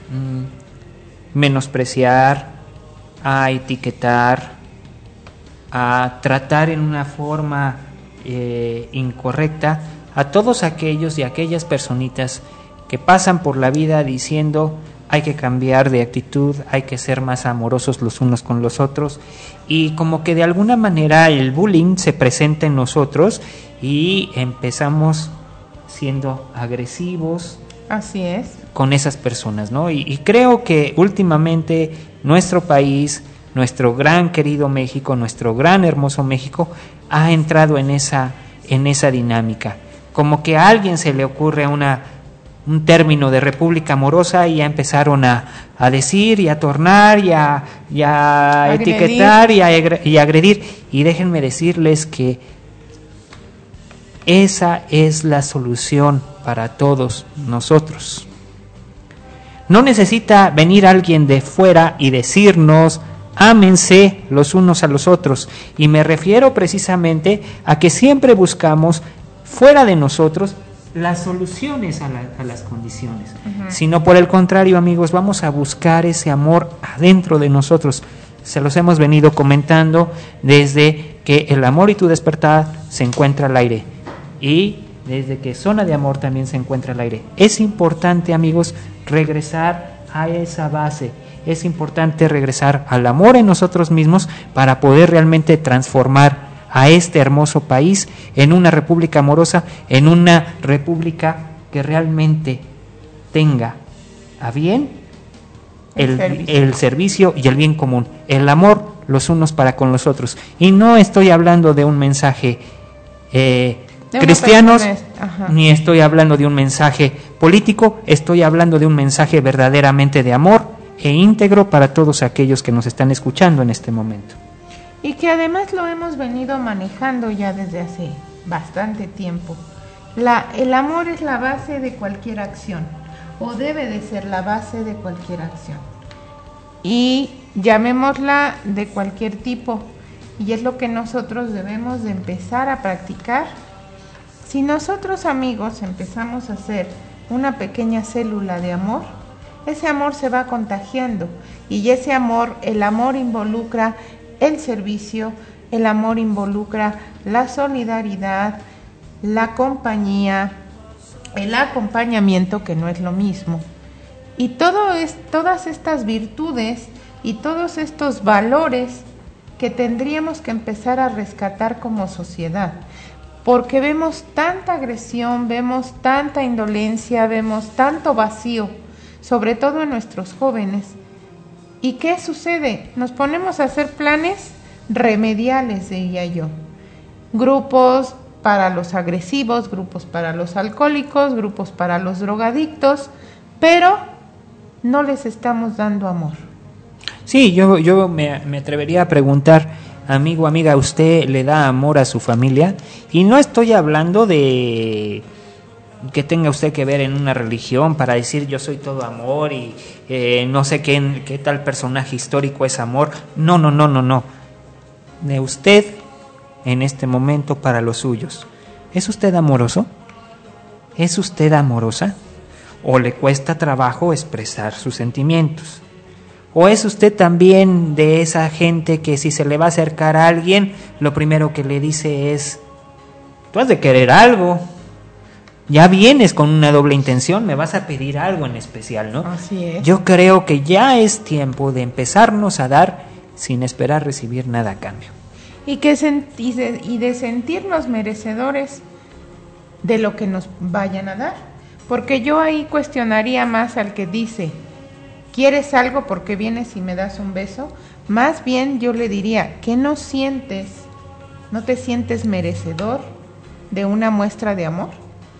menospreciar, a etiquetar, a tratar en una forma incorrecta a todos aquellos y aquellas personitas que pasan por la vida diciendo hay que cambiar de actitud, hay que ser más amorosos los unos con los otros, y como que de alguna manera el bullying se presenta en nosotros y empezamos siendo agresivos. Así es. Con esas personas, ¿no? Y creo que últimamente nuestro país, nuestro gran querido México, nuestro gran hermoso México, ha entrado en esa dinámica. Como que a alguien se le ocurre un término de república amorosa y ya empezaron a decir y a tornar y a etiquetar y a agredir. Y déjenme decirles que esa es la solución para todos nosotros. No necesita venir alguien de fuera y decirnos ámense los unos a los otros, y me refiero precisamente a que siempre buscamos fuera de nosotros las soluciones a las condiciones, sino por el contrario, amigos, vamos a buscar ese amor adentro de nosotros. Se los hemos venido comentando desde que el amor y tu despertar se encuentra al aire, y desde que Zona de Amor también se encuentra al aire. Es importante, amigos, regresar a esa base. Es importante regresar al amor en nosotros mismos para poder realmente transformar a este hermoso país en una república amorosa, en una república que realmente tenga a bien el servicio y el bien común, el amor los unos para con los otros. Y no estoy hablando de un mensaje cristianos, ni estoy hablando de un mensaje político, estoy hablando de un mensaje verdaderamente de amor e íntegro para todos aquellos que nos están escuchando en este momento. Y que además lo hemos venido manejando ya desde hace bastante tiempo. El amor es la base de cualquier acción, o debe de ser la base de cualquier acción. Y llamémosla de cualquier tipo, y es lo que nosotros debemos de empezar a practicar. Si nosotros, amigos, empezamos a hacer una pequeña célula de amor, ese amor se va contagiando, y ese amor, el amor involucra el servicio, el amor involucra la solidaridad, la compañía, el acompañamiento, que no es lo mismo. Y todas estas virtudes y todos estos valores que tendríamos que empezar a rescatar como sociedad, porque vemos tanta agresión, vemos tanta indolencia, vemos tanto vacío, sobre todo en nuestros jóvenes. ¿Y qué sucede? Nos ponemos a hacer planes remediales, diría yo. Grupos para los agresivos, grupos para los alcohólicos, grupos para los drogadictos, pero no les estamos dando amor. Sí, yo me atrevería a preguntar, amigo, amiga, ¿usted le da amor a su familia? Y no estoy hablando de que tenga usted que ver en una religión para decir yo soy todo amor y no sé qué tal personaje histórico es amor. No. De usted en este momento para los suyos. ¿Es usted amoroso? ¿Es usted amorosa? ¿O le cuesta trabajo expresar sus sentimientos? ¿O es usted también de esa gente que si se le va a acercar a alguien, lo primero que le dice es, tú has de querer algo? Ya vienes con una doble intención, me vas a pedir algo en especial, ¿no? Así es. Yo creo que ya es tiempo de empezarnos a dar sin esperar recibir nada a cambio. Y de sentirnos merecedores de lo que nos vayan a dar. Porque yo ahí cuestionaría más al que dice, ¿quieres algo porque vienes y me das un beso? Más bien yo le diría, ¿qué no sientes? ¿No te sientes merecedor de una muestra de amor?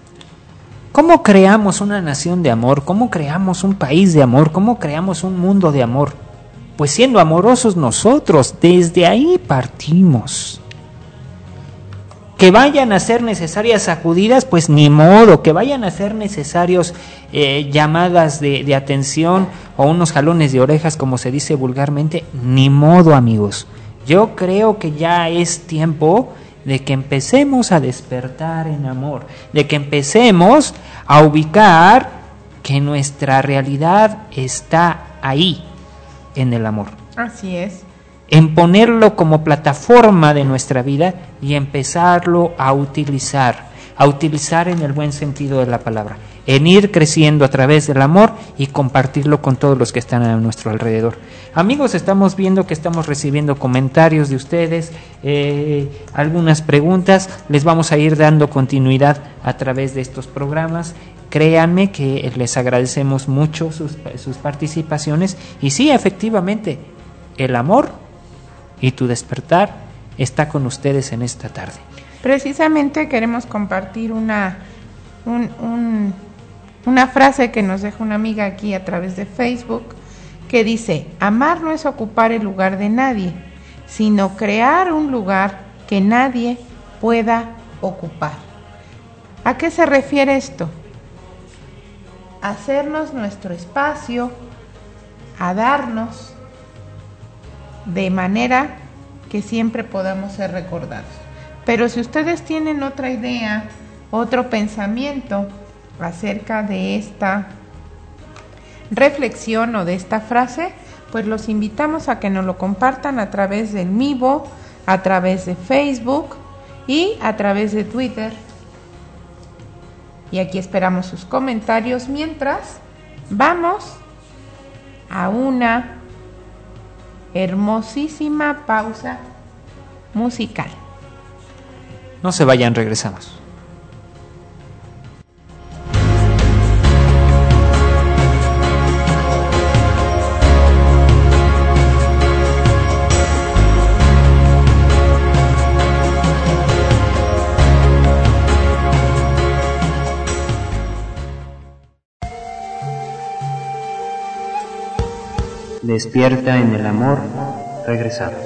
¿Cómo creamos una nación de amor? ¿Cómo creamos un país de amor? ¿Cómo creamos un mundo de amor? Pues siendo amorosos nosotros, desde ahí partimos. Que vayan a ser necesarias sacudidas, pues ni modo. Que vayan a ser necesarios llamadas de atención o unos jalones de orejas, como se dice vulgarmente, ni modo, amigos. Yo creo que ya es tiempo de que empecemos a despertar en amor, de que empecemos a ubicar que nuestra realidad está ahí, en el amor. Así es. En ponerlo como plataforma de nuestra vida y empezarlo a utilizar en el buen sentido de la palabra, en ir creciendo a través del amor y compartirlo con todos los que están a nuestro alrededor. Amigos, estamos viendo que estamos recibiendo comentarios de ustedes, algunas preguntas, les vamos a ir dando continuidad a través de estos programas. Créanme que les agradecemos mucho sus participaciones y sí, efectivamente, el amor y tu despertar está con ustedes en esta tarde. Precisamente queremos compartir una frase que nos deja una amiga aquí a través de Facebook, que dice: amar no es ocupar el lugar de nadie, sino crear un lugar que nadie pueda ocupar. ¿A qué se refiere esto? Hacernos nuestro espacio, a darnos de manera que siempre podamos ser recordados. Pero si ustedes tienen otra idea, otro pensamiento acerca de esta reflexión o de esta frase, pues los invitamos a que nos lo compartan a través del Mivo, a través de Facebook y a través de Twitter. Y aquí esperamos sus comentarios mientras vamos a una hermosísima pausa musical. No se vayan, regresamos. Despierta en el amor, regresamos.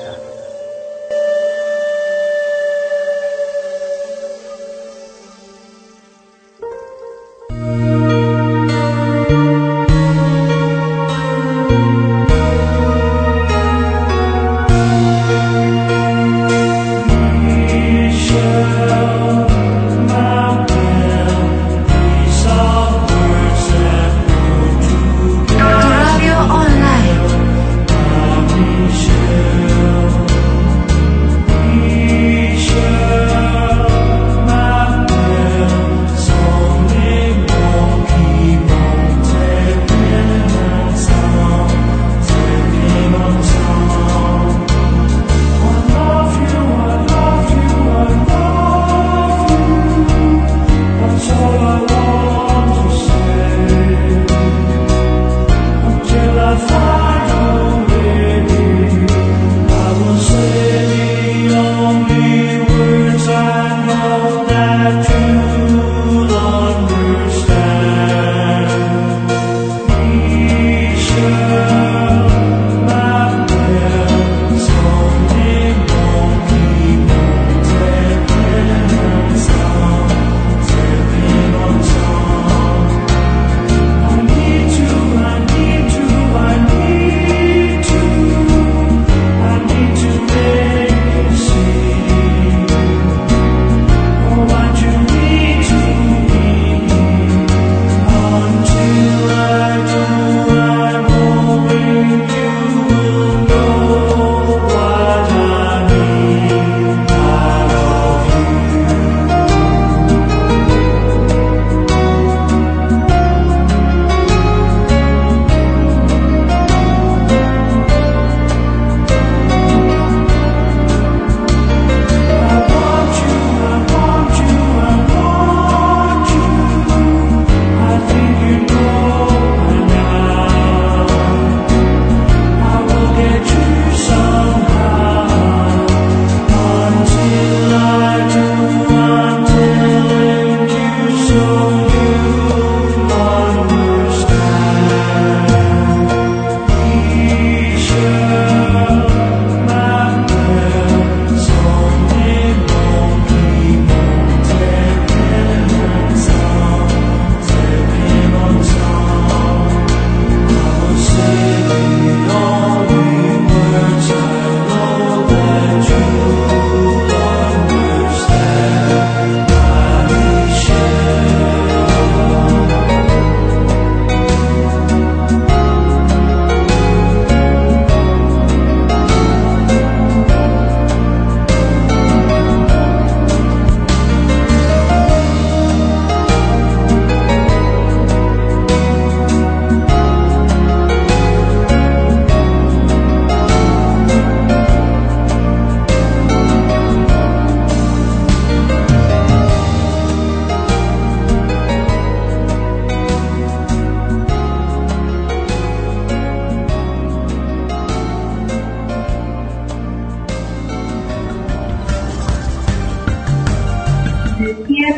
Tu radio online.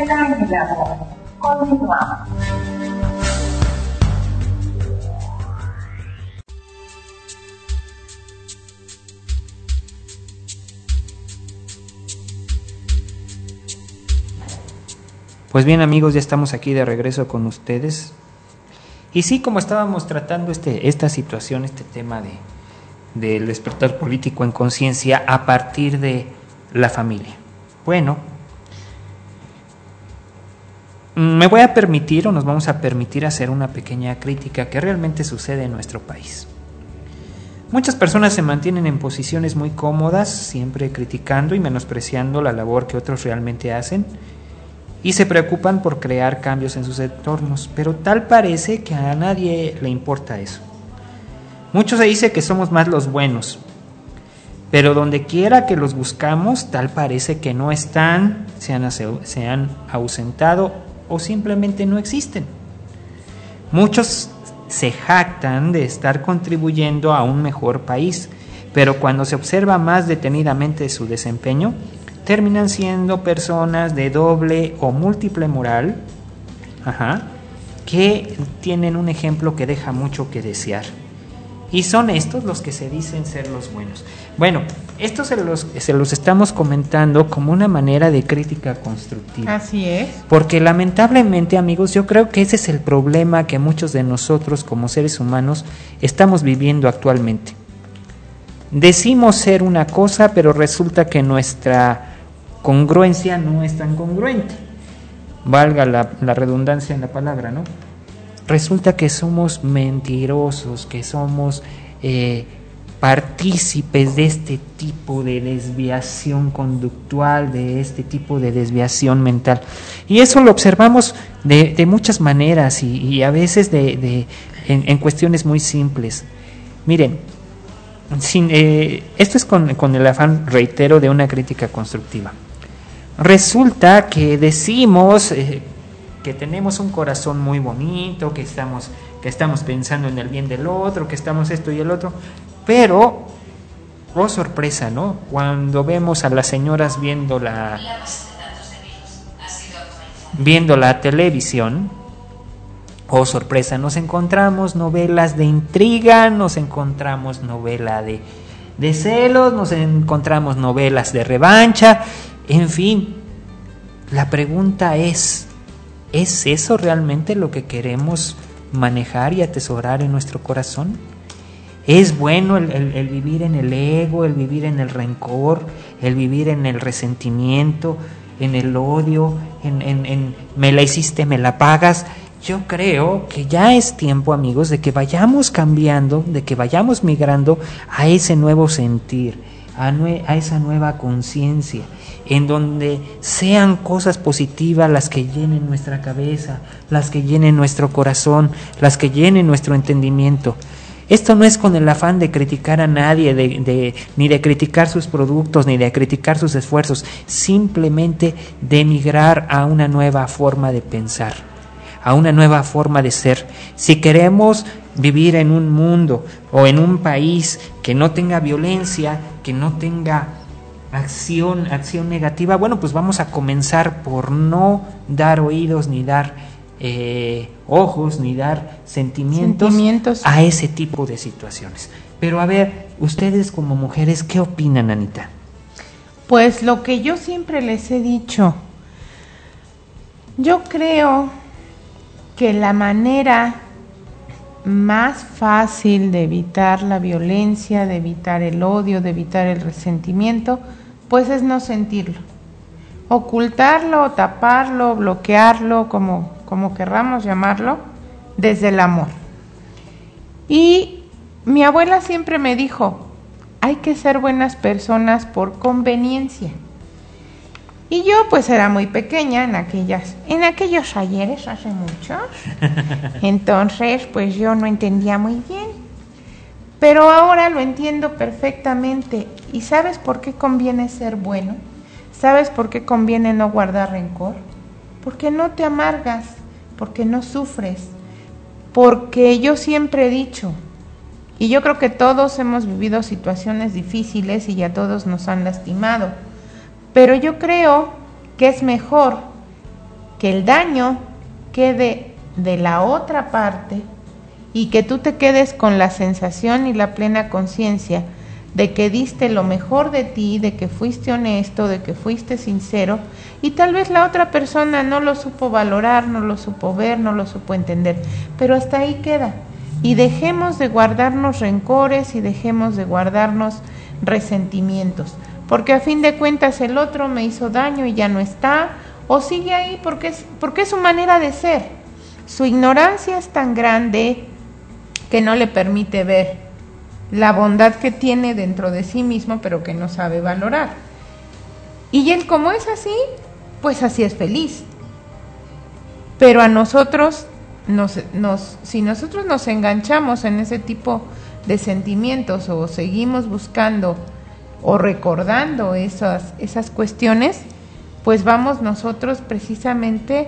despierta mi amor. Continuamos. Pues bien, amigos, ya estamos aquí de regreso con ustedes. Y sí, como estábamos tratando esta situación, este tema del despertar político en conciencia a partir de la familia. Bueno, me voy a permitir o nos vamos a permitir hacer una pequeña crítica que realmente sucede en nuestro país. Muchas personas se mantienen en posiciones muy cómodas, siempre criticando y menospreciando la labor que otros realmente hacen, y se preocupan por crear cambios en sus entornos, pero tal parece que a nadie le importa eso. Mucho se dice que somos más los buenos, pero donde quiera que los buscamos, tal parece que no están, se han ausentado o simplemente no existen. Muchos se jactan de estar contribuyendo a un mejor país, pero cuando se observa más detenidamente su desempeño, terminan siendo personas de doble o múltiple moral, que tienen un ejemplo que deja mucho que desear. Y son estos los que se dicen ser los buenos. Bueno, esto se los estamos comentando como una manera de crítica constructiva. Así es. Porque lamentablemente, amigos, yo creo que ese es el problema que muchos de nosotros como seres humanos estamos viviendo actualmente. Decimos ser una cosa, pero resulta que nuestra congruencia no es tan congruente. Valga la redundancia en la palabra, ¿no? Resulta que somos mentirosos, que somos partícipes de este tipo de desviación conductual, de este tipo de desviación mental. Y eso lo observamos de muchas maneras y a veces en cuestiones muy simples. Miren, esto es con el afán, reitero, de una crítica constructiva. Resulta que decimos que tenemos un corazón muy bonito, que estamos pensando en el bien del otro, que estamos esto y el otro, pero, oh sorpresa, ¿no? Cuando vemos a las señoras viendo la televisión, oh sorpresa, nos encontramos novelas de intriga, nos encontramos novela de celos, nos encontramos novelas de revancha, en fin. La pregunta ¿es eso realmente lo que queremos manejar y atesorar en nuestro corazón? ¿Es bueno el vivir en el ego, el vivir en el rencor, el vivir en el resentimiento, en el odio, en me la hiciste, me la pagas? Yo creo que ya es tiempo, amigos, de que vayamos cambiando, de que vayamos migrando a ese nuevo sentir, a esa nueva conciencia, en donde sean cosas positivas las que llenen nuestra cabeza, las que llenen nuestro corazón, las que llenen nuestro entendimiento. Esto no es con el afán de criticar a nadie, ni de criticar sus productos, ni de criticar sus esfuerzos, simplemente de migrar a una nueva forma de pensar, a una nueva forma de ser. Si queremos vivir en un mundo o en un país que no tenga violencia, que no tenga acción negativa, bueno, pues vamos a comenzar por no dar oídos, ni dar ojos, ni dar sentimientos a ese tipo de situaciones. Pero a ver, ustedes como mujeres, ¿qué opinan, Anita? Pues lo que yo siempre les he dicho, yo creo que la manera más fácil de evitar la violencia, de evitar el odio, de evitar el resentimiento, pues es no sentirlo, ocultarlo, taparlo, bloquearlo, como querramos llamarlo, desde el amor. Y mi abuela siempre me dijo, hay que ser buenas personas por conveniencia. Y yo pues era muy pequeña en aquellos ayeres, hace muchos. Entonces pues yo no entendía muy bien. Pero ahora lo entiendo perfectamente. ¿Y sabes por qué conviene ser bueno? ¿Sabes por qué conviene no guardar rencor? Porque no te amargas, porque no sufres. Porque yo siempre he dicho, y yo creo que todos hemos vivido situaciones difíciles y a todos nos han lastimado, pero yo creo que es mejor que el daño quede de la otra parte y que tú te quedes con la sensación y la plena conciencia de que diste lo mejor de ti, de que fuiste honesto, de que fuiste sincero, y tal vez la otra persona no lo supo valorar, no lo supo ver, no lo supo entender, pero hasta ahí queda. Y dejemos de guardarnos rencores y dejemos de guardarnos resentimientos, porque a fin de cuentas el otro me hizo daño y ya no está, o sigue ahí porque es su manera de ser. Su ignorancia es tan grande que no le permite ver la bondad que tiene dentro de sí mismo, pero que no sabe valorar. Y él, como es así, pues así es feliz. Pero a nosotros, si nosotros nos enganchamos en ese tipo de sentimientos o seguimos buscando o recordando esas cuestiones, pues vamos nosotros precisamente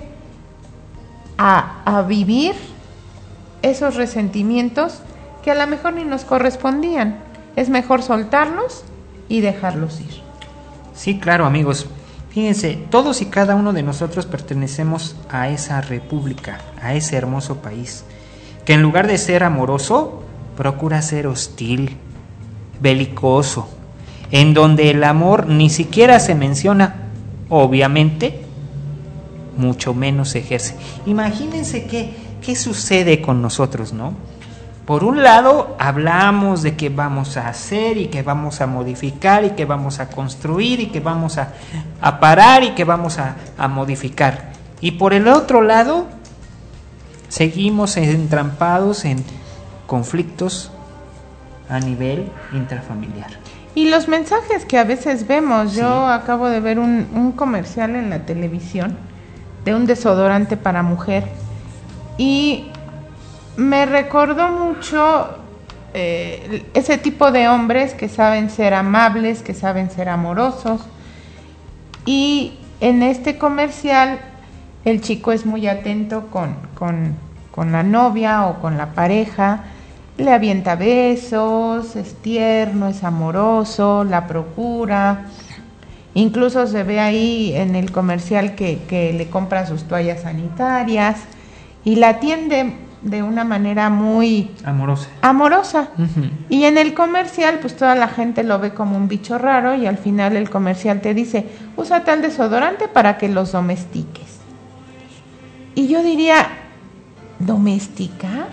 a vivir esos resentimientos que a lo mejor ni nos correspondían. Es mejor soltarlos y dejarlos ir. Sí, claro, amigos. Fíjense, todos y cada uno de nosotros pertenecemos a esa república, a ese hermoso país, que en lugar de ser amoroso, procura ser hostil, belicoso, en donde el amor ni siquiera se menciona, obviamente, mucho menos se ejerce. Imagínense qué sucede con nosotros, ¿no? Por un lado, hablamos de que vamos a hacer y que vamos a modificar y que vamos a construir y que vamos a parar y que vamos a modificar. Y por el otro lado, seguimos entrampados en conflictos a nivel intrafamiliar. Y los mensajes que a veces vemos, Sí. Yo acabo de ver un comercial en la televisión de un desodorante para mujer y me recordó mucho ese tipo de hombres que saben ser amables, que saben ser amorosos. Y en este comercial el chico es muy atento con la novia o con la pareja, le avienta besos, es tierno, es amoroso, la procura. Incluso se ve ahí en el comercial que le compra sus toallas sanitarias y la atiende de una manera muy amorosa. Uh-huh. Y en el comercial pues toda la gente lo ve como un bicho raro y al final el comercial te dice, usa tal desodorante para que los domestiques. Y yo diría, ¿domesticar?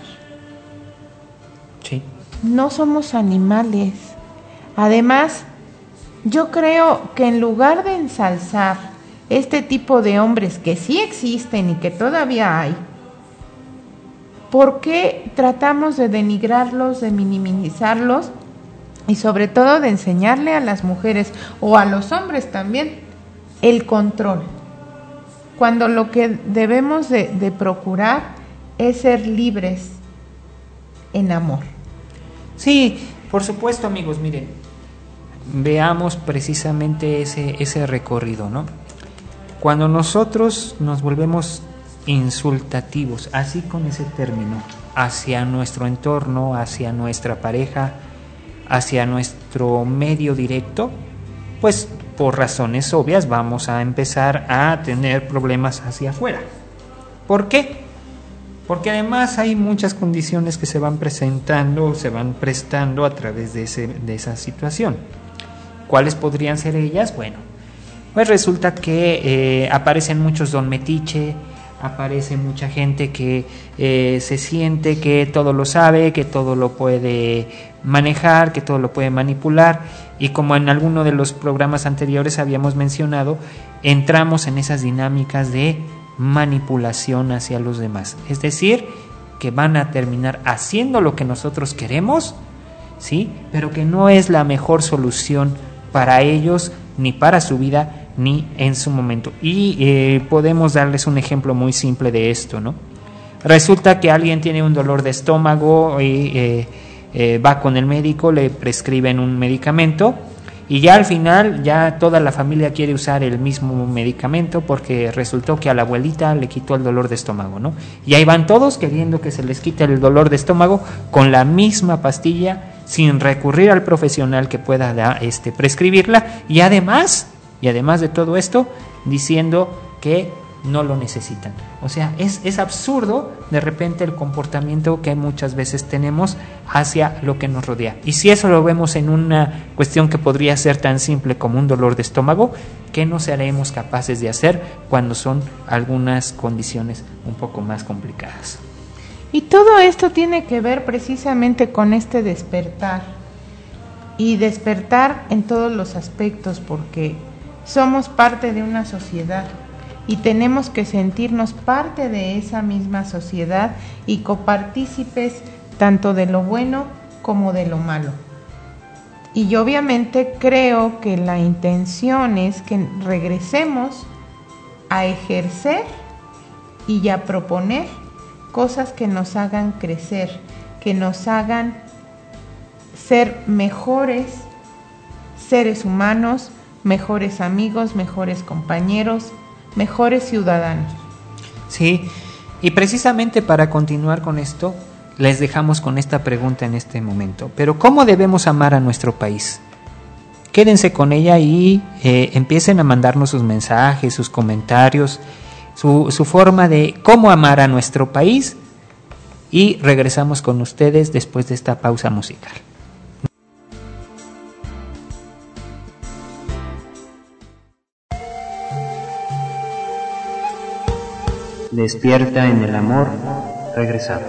Sí. No somos animales. Además, yo creo que en lugar de ensalzar este tipo de hombres que sí existen y que todavía hay, ¿por qué tratamos de denigrarlos, de minimizarlos y sobre todo de enseñarle a las mujeres o a los hombres también el control? Cuando lo que debemos de procurar es ser libres en amor. Sí, por supuesto, amigos, miren, veamos precisamente ese recorrido, ¿no? Cuando nosotros nos volvemos insultativos, así con ese término, hacia nuestro entorno, hacia nuestra pareja, hacia nuestro medio directo, pues por razones obvias vamos a empezar a tener problemas hacia afuera. ¿Por qué? Porque además hay muchas condiciones que se van presentando, se van prestando a través de esa situación. ¿Cuáles podrían ser ellas? Bueno, pues resulta que aparecen muchos don metiche, aparece mucha gente que se siente que todo lo sabe, que todo lo puede manejar, que todo lo puede manipular, y como en alguno de los programas anteriores habíamos mencionado, entramos en esas dinámicas de manipulación hacia los demás, es decir, que van a terminar haciendo lo que nosotros queremos, ¿sí? Pero que no es la mejor solución para ellos, ni para su vida, ni en su momento. Y podemos darles un ejemplo muy simple de esto, ¿no? Resulta que alguien tiene un dolor de estómago y va con el médico, le prescriben un medicamento y ya al final ya toda la familia quiere usar el mismo medicamento porque resultó que a la abuelita le quitó el dolor de estómago, ¿no? Y ahí van todos queriendo que se les quite el dolor de estómago con la misma pastilla sin recurrir al profesional que pueda prescribirla y además de todo esto diciendo que no lo necesitan. O sea, es absurdo de repente el comportamiento que muchas veces tenemos hacia lo que nos rodea. Y si eso lo vemos en una cuestión que podría ser tan simple como un dolor de estómago, ¿qué no seremos capaces de hacer cuando son algunas condiciones un poco más complicadas? Y todo esto tiene que ver precisamente con este despertar, y despertar en todos los aspectos, porque somos parte de una sociedad y tenemos que sentirnos parte de esa misma sociedad y copartícipes tanto de lo bueno como de lo malo. Y obviamente creo que la intención es que regresemos a ejercer y a proponer cosas que nos hagan crecer, que nos hagan ser mejores seres humanos, mejores amigos, mejores compañeros, mejores ciudadanos. Sí, y precisamente para continuar con esto, les dejamos con esta pregunta en este momento. Pero ¿cómo debemos amar a nuestro país? Quédense con ella y empiecen a mandarnos sus mensajes, sus comentarios, su forma de cómo amar a nuestro país, y regresamos con ustedes después de esta pausa musical. Despierta en el amor, regresamos.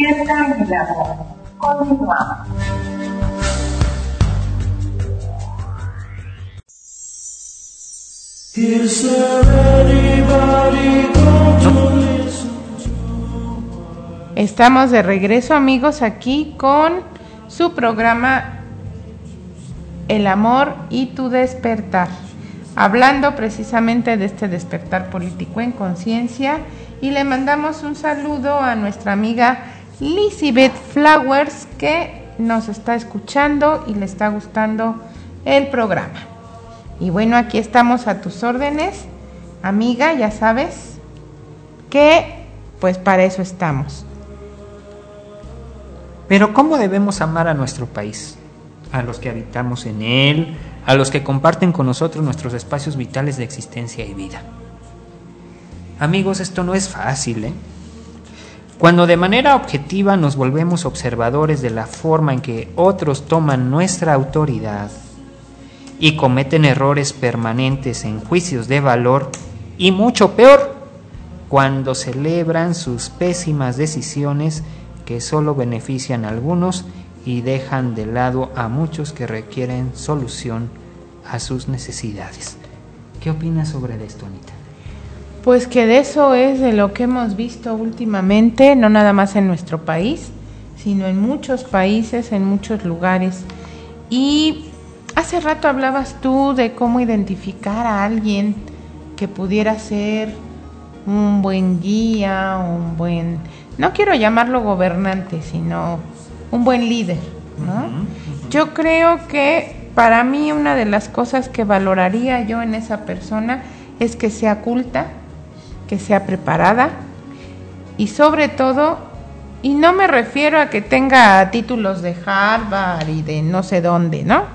Despierta mi amor. Continuamos. Is there anybody going to listen? Estamos de regreso, amigos, aquí con su programa El amor y tu despertar, hablando precisamente de este despertar político en conciencia, y le mandamos un saludo a nuestra amiga Lizibeth Flowers, que nos está escuchando y le está gustando el programa. Y bueno, aquí estamos a tus órdenes, amiga, ya sabes que pues para eso estamos. Pero ¿cómo debemos amar a nuestro país? A los que habitamos en él, a los que comparten con nosotros nuestros espacios vitales de existencia y vida. Amigos, esto no es fácil, ¿eh? Cuando de manera objetiva nos volvemos observadores de la forma en que otros toman nuestra autoridad y cometen errores permanentes en juicios de valor, y mucho peor, cuando celebran sus pésimas decisiones que solo benefician a algunos y dejan de lado a muchos que requieren solución a sus necesidades. ¿Qué opinas sobre esto, Anita? Pues que de eso es de lo que hemos visto últimamente, no nada más en nuestro país, sino en muchos países, en muchos lugares. Y hace rato hablabas tú de cómo identificar a alguien que pudiera ser un buen guía, un buen, no quiero llamarlo gobernante, sino un buen líder, ¿no? Yo creo que para mí una de las cosas que valoraría yo en esa persona es que sea culta, que sea preparada y sobre todo, y no me refiero a que tenga títulos de Harvard y de no sé dónde, ¿no?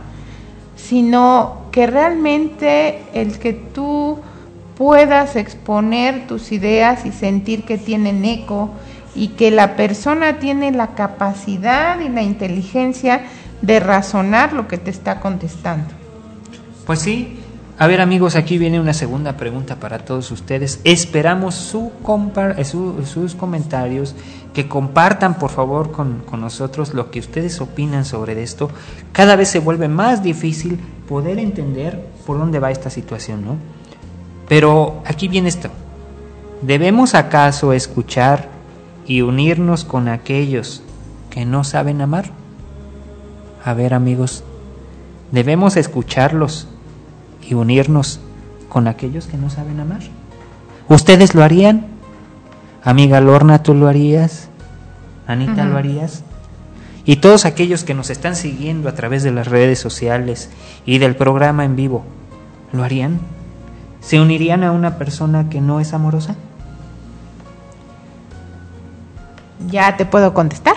Sino que realmente el que tú puedas exponer tus ideas y sentir que tienen eco y que la persona tiene la capacidad y la inteligencia de razonar lo que te está contestando. Pues sí. A ver, amigos, aquí viene una segunda pregunta para todos ustedes. Esperamos sus comentarios, que compartan por favor con nosotros lo que ustedes opinan sobre esto. Cada vez se vuelve más difícil poder entender por dónde va esta situación, ¿no? Pero aquí viene esto. ¿Debemos acaso escuchar y unirnos con aquellos que no saben amar? A ver, amigos, ¿debemos escucharlos y unirnos con aquellos que no saben amar? ¿Ustedes lo harían? Amiga Lorna, ¿tú lo harías? Anita, ¿lo harías? Y todos aquellos que nos están siguiendo a través de las redes sociales y del programa en vivo, ¿lo harían? ¿Se unirían a una persona que no es amorosa? ¿Ya te puedo contestar?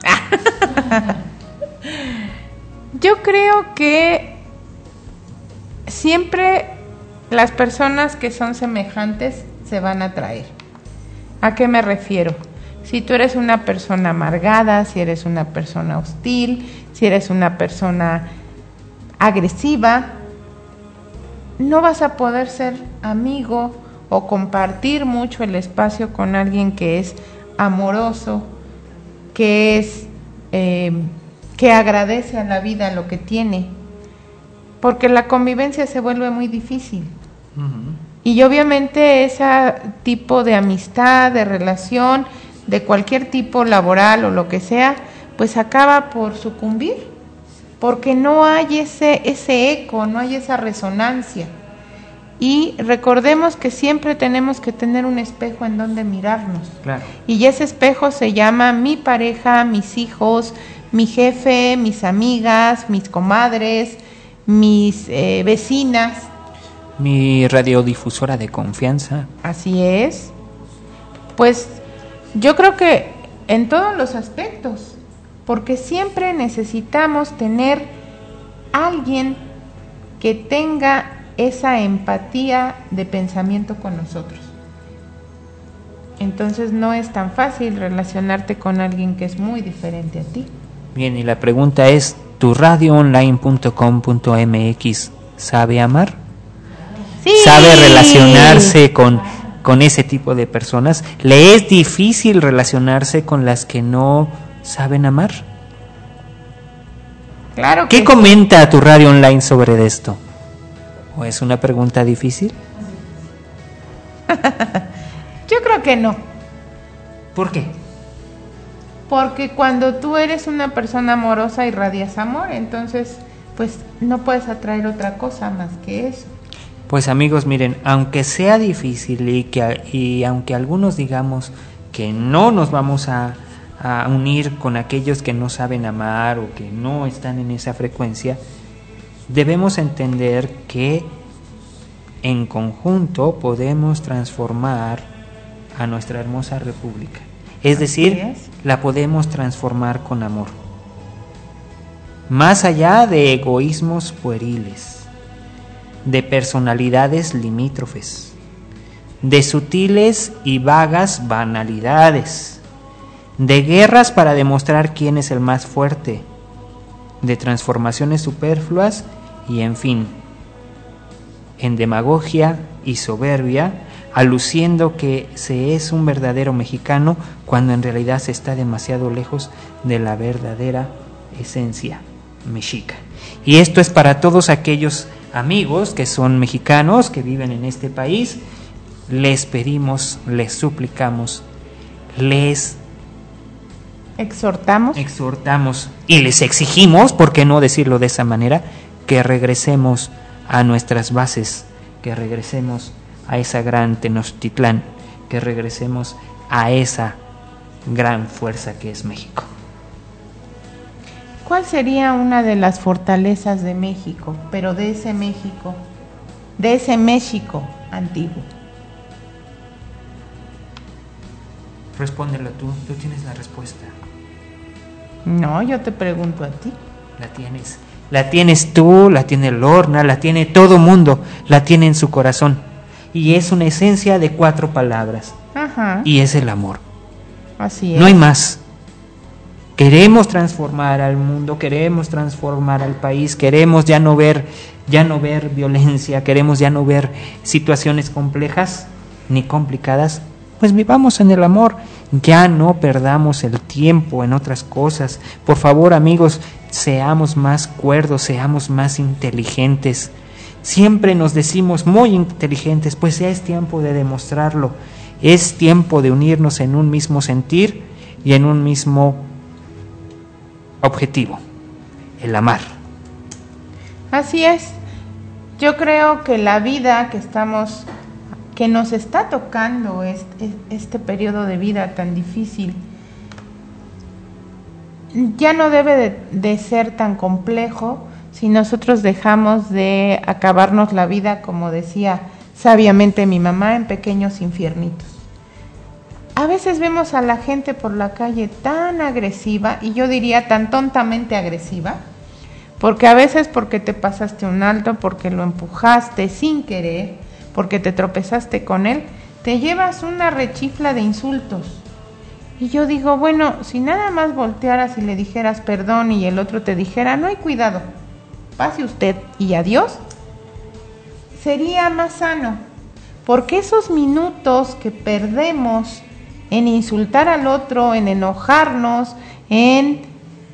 Yo creo que siempre las personas que son semejantes se van a atraer. ¿A qué me refiero? Si tú eres una persona amargada, si eres una persona hostil, si eres una persona agresiva, no vas a poder ser amigo o compartir mucho el espacio con alguien que es amoroso, que es que agradece a la vida lo que tiene, porque la convivencia se vuelve muy difícil. Y obviamente ese tipo de amistad, de relación, de cualquier tipo laboral o lo que sea, pues acaba por sucumbir, porque no hay ese eco, no hay esa resonancia. Y recordemos que siempre tenemos que tener un espejo en donde mirarnos. Claro. Y ese espejo se llama mi pareja, mis hijos, mi jefe, mis amigas, mis comadres, mis vecinas. Mi radiodifusora de confianza. Así es. Pues yo creo que en todos los aspectos, porque siempre necesitamos tener alguien que tenga esa empatía de pensamiento con nosotros. Entonces no es tan fácil relacionarte con alguien que es muy diferente a ti. Bien, y la pregunta es, ¿turadioonline.com.mx sabe amar? Sí. ¿Sabe relacionarse con con ese tipo de personas, le es difícil relacionarse con las que no saben amar. Claro ¿Qué que comenta tu radio online sobre esto? ¿O es una pregunta difícil? yo creo que no. ¿Por qué? Porque cuando tú eres una persona amorosa irradias amor, entonces pues no puedes atraer otra cosa más que eso. Pues amigos, miren, aunque sea difícil y aunque algunos digamos que no nos vamos a unir con aquellos que no saben amar o que no están en esa frecuencia, debemos entender que en conjunto podemos transformar a nuestra hermosa república. Es decir, la podemos transformar con amor. Más allá de egoísmos pueriles, de personalidades limítrofes, de sutiles y vagas banalidades, de guerras para demostrar quién es el más fuerte, de transformaciones superfluas y, en fin, en demagogia y soberbia, aluciendo que se es un verdadero mexicano cuando en realidad se está demasiado lejos de la verdadera esencia mexica. Y esto es para todos aquellos amigos que son mexicanos, que viven en este país. Les pedimos, les suplicamos, les exhortamos y les exigimos, ¿por qué no decirlo de esa manera?, que regresemos a nuestras bases, que regresemos a esa gran Tenochtitlán, que regresemos a esa gran fuerza que es México. ¿Cuál sería una de las fortalezas de México, pero de ese México antiguo? Respóndelo tú tienes la respuesta. No, yo te pregunto a ti. La tienes tú, la tiene Lorna, la tiene todo mundo, la tiene en su corazón. Y es una esencia de 4 palabras. Ajá. Y es el amor. Así es. No hay más. Queremos transformar al mundo, queremos transformar al país, queremos ya no ver violencia, queremos ya no ver situaciones complejas ni complicadas. Pues vivamos en el amor, ya no perdamos el tiempo en otras cosas. Por favor, amigos, seamos más cuerdos, seamos más inteligentes. Siempre nos decimos muy inteligentes, pues ya es tiempo de demostrarlo. Es tiempo de unirnos en un mismo sentir y en un mismo objetivo, el amar. Así es. Yo creo que la vida que nos está tocando este periodo de vida tan difícil, ya no debe de ser tan complejo si nosotros dejamos de acabarnos la vida, como decía sabiamente mi mamá, en pequeños infiernitos. A veces vemos a la gente por la calle tan agresiva, y yo diría tan tontamente agresiva, porque a veces porque te pasaste un alto, porque lo empujaste sin querer, porque te tropezaste con él, te llevas una rechifla de insultos. Y yo digo, bueno, si nada más voltearas y le dijeras perdón y el otro te dijera, no hay cuidado, pase usted y adiós, sería más sano. Porque esos minutos que perdemos en insultar al otro, en enojarnos, en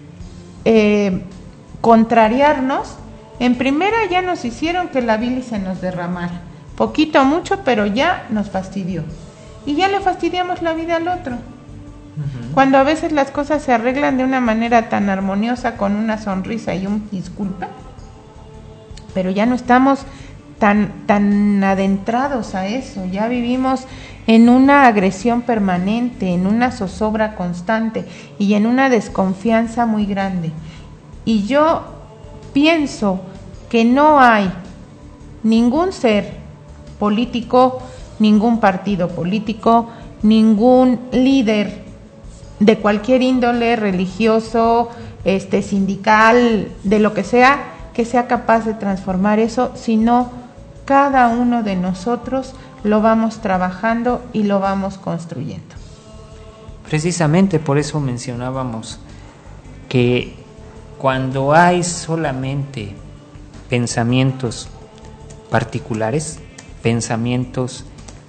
contrariarnos, en primera ya nos hicieron que la bilis se nos derramara. Poquito o mucho, pero ya nos fastidió. Y ya le fastidiamos la vida al otro. Cuando a veces las cosas se arreglan de una manera tan armoniosa, con una sonrisa y un disculpa, pero ya no estamos tan adentrados a eso, ya vivimos en una agresión permanente, en una zozobra constante y en una desconfianza muy grande. Y yo pienso que no hay ningún ser político, ningún partido político, ningún líder de cualquier índole, religioso, sindical, de lo que sea capaz de transformar eso, sino cada uno de nosotros lo vamos trabajando y lo vamos construyendo. Precisamente por eso mencionábamos que cuando hay solamente pensamientos particulares, pensamientos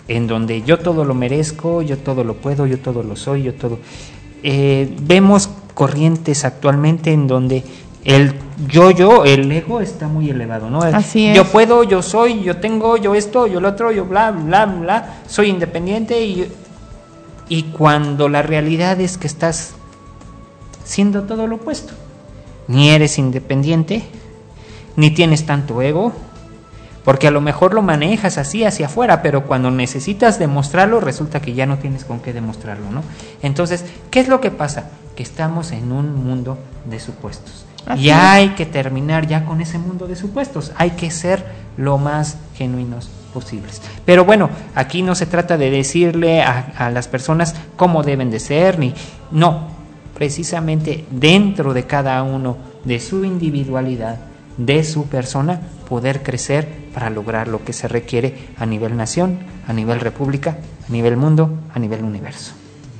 en donde yo todo lo merezco, yo todo lo puedo, yo todo lo soy, yo todo... vemos corrientes actualmente en donde el el ego está muy elevado, ¿no? Así es. Yo puedo, yo soy, yo tengo, yo esto, yo lo otro, yo bla, bla, bla, soy independiente y cuando la realidad es que estás siendo todo lo opuesto. Ni eres independiente, ni tienes tanto ego, porque a lo mejor lo manejas así hacia afuera, pero cuando necesitas demostrarlo, resulta que ya no tienes con qué demostrarlo, ¿no? Entonces, ¿qué es lo que pasa? Que estamos en un mundo de supuestos. Así Y es. hay que terminar ya con ese mundo de supuestos. Hay que ser lo más genuinos posibles. Pero bueno, aquí no se trata de decirle a las personas cómo deben de ser, ni no, precisamente dentro de cada uno, de su individualidad, de su persona, poder crecer para lograr lo que se requiere a nivel nación, a nivel república, a nivel mundo, a nivel universo.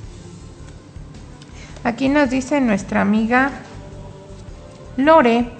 Aquí nos dice nuestra amiga Lore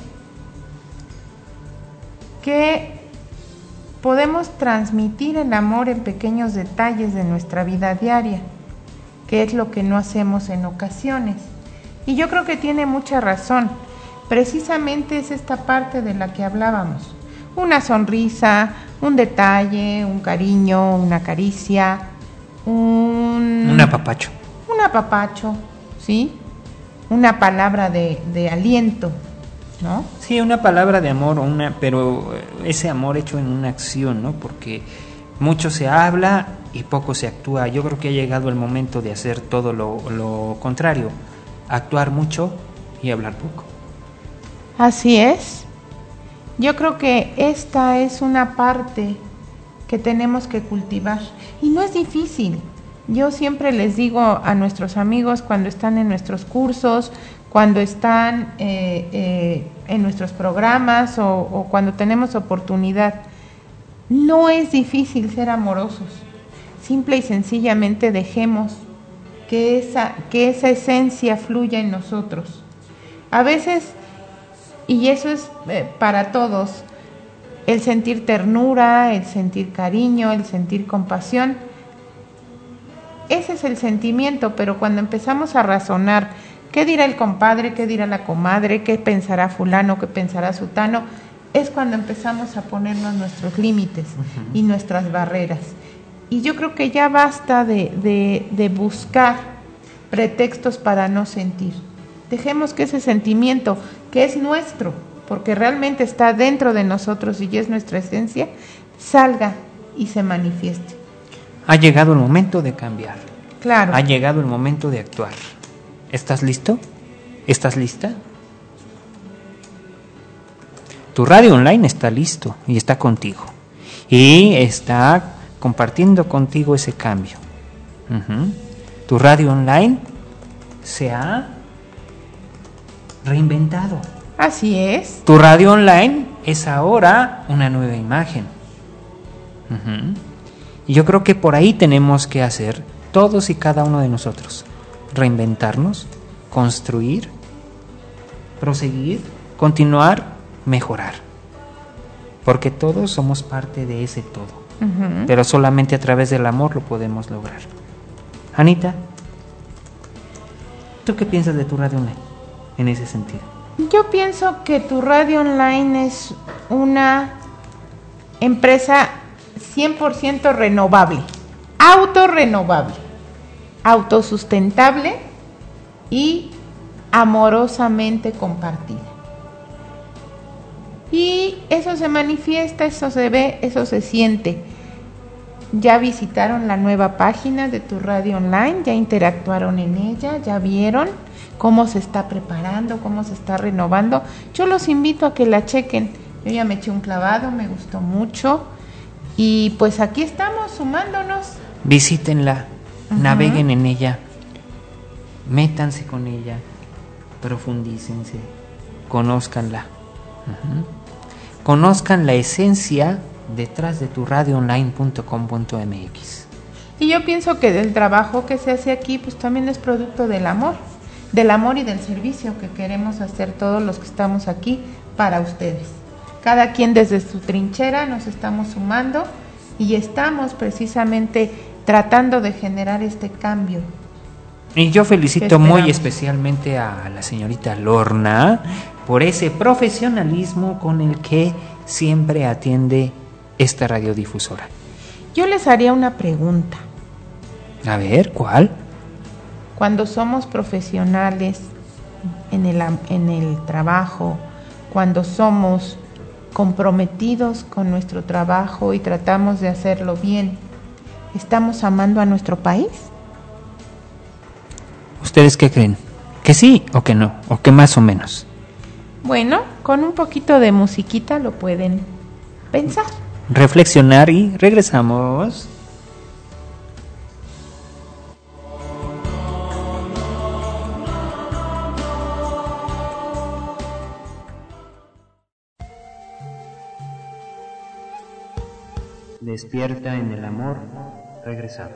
que podemos transmitir el amor en pequeños detalles de nuestra vida diaria, que es lo que no hacemos en ocasiones. Y yo creo que tiene mucha razón. Precisamente es esta parte de la que hablábamos. Una sonrisa, un detalle, un cariño, una caricia, un apapacho. Un apapacho, ¿sí? Una palabra de aliento, ¿no? Sí, una palabra de amor, pero ese amor hecho en una acción, ¿no? Porque mucho se habla y poco se actúa. Yo creo que ha llegado el momento de hacer todo lo contrario, actuar mucho y hablar poco. Así es. Yo creo que esta es una parte que tenemos que cultivar y no es difícil. Yo siempre les digo a nuestros amigos cuando están en nuestros cursos, cuando están en nuestros programas o cuando tenemos oportunidad, no es difícil ser amorosos. Simple y sencillamente dejemos que esa esencia fluya en nosotros. A veces, y eso es para todos, el sentir ternura, el sentir cariño, el sentir compasión, ese es el sentimiento, pero cuando empezamos a razonar, ¿qué dirá el compadre? ¿Qué dirá la comadre? ¿Qué pensará fulano? ¿Qué pensará sutano? Es cuando empezamos a ponernos nuestros límites y nuestras barreras. Y yo creo que ya basta de buscar pretextos para no sentir. Dejemos que ese sentimiento, que es nuestro, porque realmente está dentro de nosotros y es nuestra esencia, salga y se manifieste. Ha llegado el momento de cambiar. Claro. Ha llegado el momento de actuar. ¿Estás listo? ¿Estás lista? Tu radio online está listo y está contigo. Y está compartiendo contigo ese cambio. Tu radio online se ha reinventado. Así es. Tu radio online es ahora una nueva imagen. Y yo creo que por ahí tenemos que hacer todos y cada uno de nosotros. Reinventarnos, construir, proseguir, continuar, mejorar. Porque todos somos parte de ese todo. Pero solamente a través del amor lo podemos lograr. Anita, ¿tú qué piensas de tu radio online en ese sentido? Yo pienso que tu radio online es una empresa 100% renovable, autorrenovable, autosustentable y amorosamente compartida. Y eso se manifiesta, eso se ve, eso se siente. Ya visitaron la nueva página de tu radio online, ya interactuaron en ella, ya vieron cómo se está preparando, cómo se está renovando. Yo los invito a que la chequen. Yo ya me eché un clavado, me gustó mucho. Y pues aquí estamos sumándonos. Visítenla, naveguen en ella, métanse con ella, profundícense, conózcanla. Conozcan la esencia detrás de tu radioonline.com.mx. Y yo pienso que del trabajo que se hace aquí, pues también es producto del amor y del servicio que queremos hacer todos los que estamos aquí para ustedes. Cada quien desde su trinchera nos estamos sumando y estamos precisamente tratando de generar este cambio. Y yo felicito ¿Qué muy esperamos? especialmente a la señorita Lorna por ese profesionalismo con el que siempre atiende esta radiodifusora. Yo les haría una pregunta. A ver, ¿cuál? Cuando somos profesionales en el trabajo, cuando somos comprometidos con nuestro trabajo y tratamos de hacerlo bien, ¿estamos amando a nuestro país? ¿Ustedes qué creen? ¿Que sí o que no? ¿O que más o menos? Bueno, con un poquito de musiquita lo pueden pensar. Reflexionar y regresamos. Despierta en el amor, regresamos.